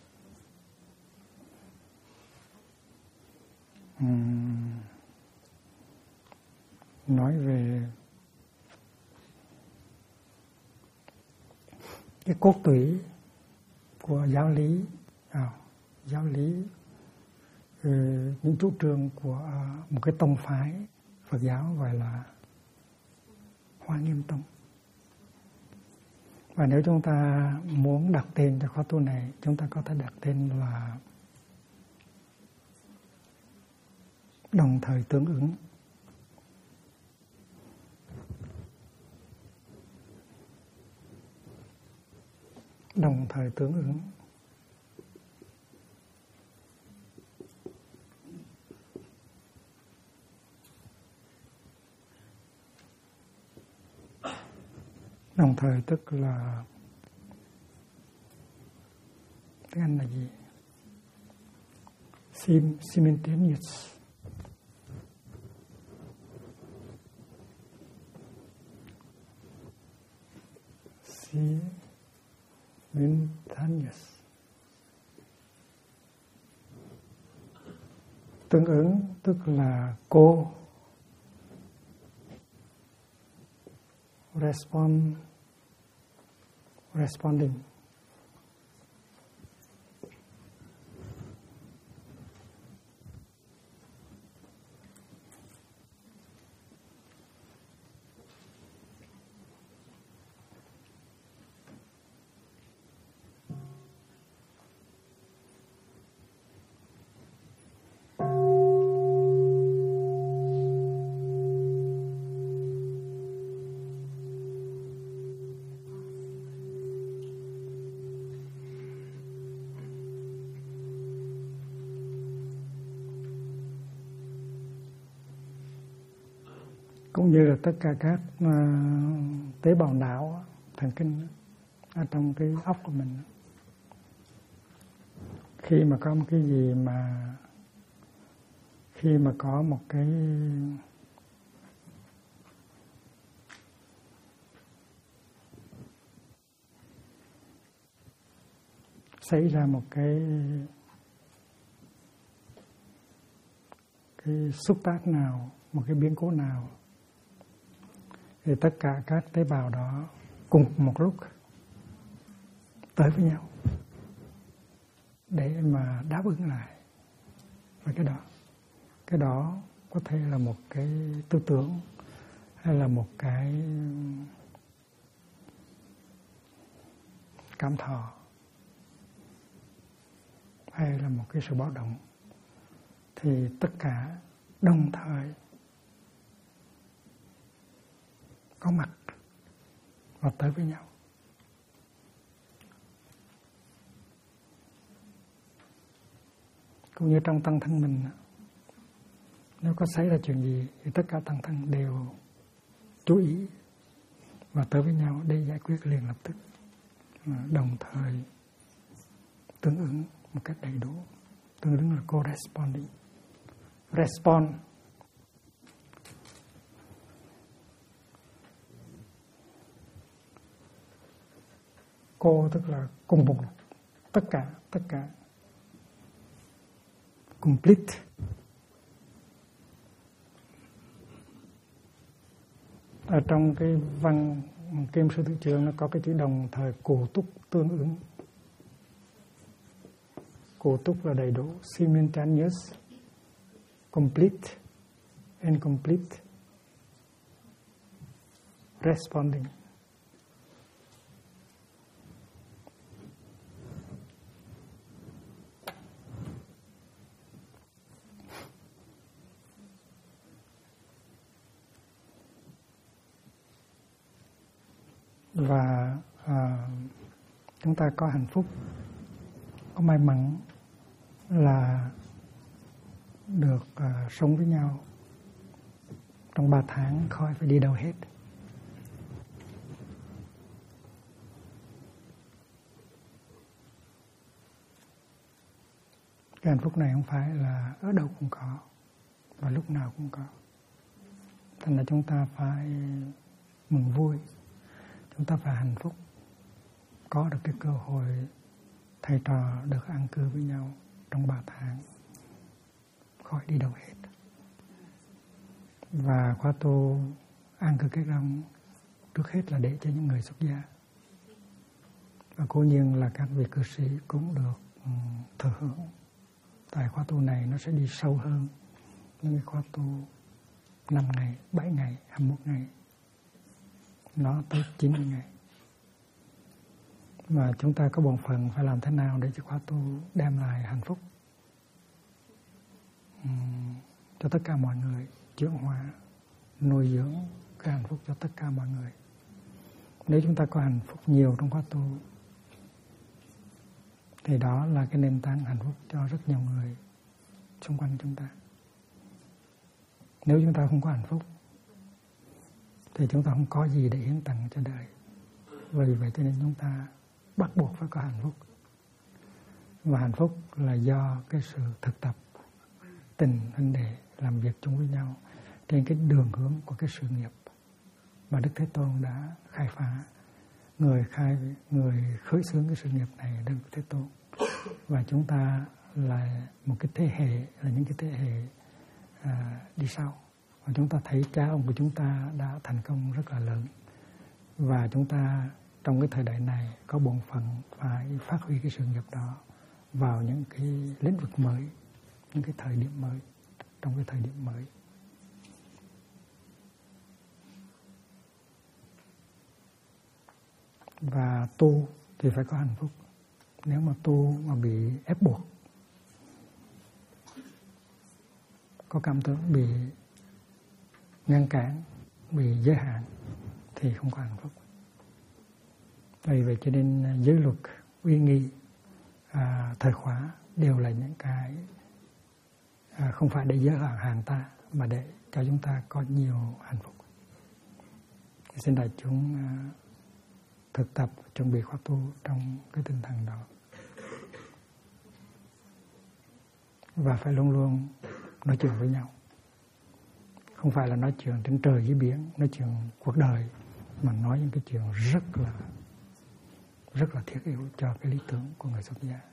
cái cốt tủy của giáo lý những chủ trương của một cái tông phái Phật giáo gọi là Hoa Nghiêm Tông. Và nếu chúng ta muốn đặt tên cho khóa tu này, chúng ta có thể đặt tên là Đồng Thời Tương Ứng. Đồng thời tương ứng. Đồng thời tức là Tiếng Anh là gì? Simultaneous. Simultaneous. Tương ứng tức là responding. Cũng như là tất cả các tế bào não, thần kinh ở trong cái óc của mình. Khi mà có một cái gì mà khi mà có một cái xảy ra một cái xúc tác nào, một cái biến cố nào, thì tất cả các tế bào đó cùng một lúc tới với nhau để mà đáp ứng lại với cái đó. Cái đó có thể là một cái tư tưởng, hay là một cái cảm thọ, hay là một cái sự báo động, thì tất cả đồng thời có mặt và tới với nhau. Cũng như trong tăng thân mình, nếu có xảy ra chuyện gì thì tất cả tăng thân đều chú ý và tới với nhau để giải quyết liền lập tức, đồng thời tương ứng một cách đầy đủ. Tương ứng là corresponding. Respond tức là cùng một, tất cả complete. Ở trong cái văn Kim Sư Tử Chương nó có cái chữ đồng thời cụ túc tương ứng. Cụ túc là đầy đủ, simultaneous, complete, incomplete, responding. Và chúng ta có hạnh phúc, có may mắn là được sống với nhau trong 3 tháng khỏi phải đi đâu hết. Cái hạnh phúc này không phải là ở đâu cũng có và lúc nào cũng có. Thành ra chúng ta phải mừng vui, chúng ta phải hạnh phúc có được cái cơ hội thầy trò được an cư với nhau trong 3 tháng khỏi đi đâu hết. Và khóa tu an cư Kết Long trước hết là để cho những người xuất gia, và cố nhiên là các vị cư sĩ cũng được thừa hưởng. Tại khóa tu này nó sẽ đi sâu hơn những cái khóa tu 5 ngày, 7 ngày, 21 ngày, nó tới 90 ngày. Mà chúng ta có bổn phận phải làm thế nào để cho khóa tu đem lại hạnh phúc cho tất cả mọi người, chuyển hóa, nuôi dưỡng cái hạnh phúc cho tất cả mọi người. Nếu chúng ta có hạnh phúc nhiều trong khóa tu thì đó là cái nền tảng hạnh phúc cho rất nhiều người xung quanh chúng ta. Nếu chúng ta không có hạnh phúc thì chúng ta không có gì để hiến tặng cho đời. Vì vậy cho nên chúng ta bắt buộc phải có hạnh phúc. Và hạnh phúc là do cái sự thực tập tình huynh đệ làm việc chung với nhau trên cái đường hướng của cái sự nghiệp mà Đức Thế Tôn đã khai phá. Người khởi xướng cái sự nghiệp này là Đức Thế Tôn. Và chúng ta là một cái thế hệ, là những cái thế hệ đi sau. Và chúng ta thấy cha ông của chúng ta đã thành công rất là lớn. Và chúng ta trong cái thời đại này có bổn phận phải phát huy cái sự nghiệp đó vào những cái lĩnh vực mới, những cái thời điểm mới, trong cái thời điểm mới. Và tu thì phải có hạnh phúc. Nếu mà tu mà bị ép buộc, có cảm tưởng bị ngăn cản, bị giới hạn thì không có hạnh phúc. Vì vậy cho nên giới luật, uy nghi, thời khóa đều là những cái không phải để giới hạn ta, mà để cho chúng ta có nhiều hạnh phúc. Xin đại chúng thực tập, chuẩn bị khóa tu trong cái tinh thần đó. Và phải luôn luôn nói chuyện với nhau. Không phải là nói chuyện trên trời dưới biển, nói chuyện cuộc đời, mà nói những cái chuyện rất là thiết yếu cho cái lý tưởng của người xuất gia.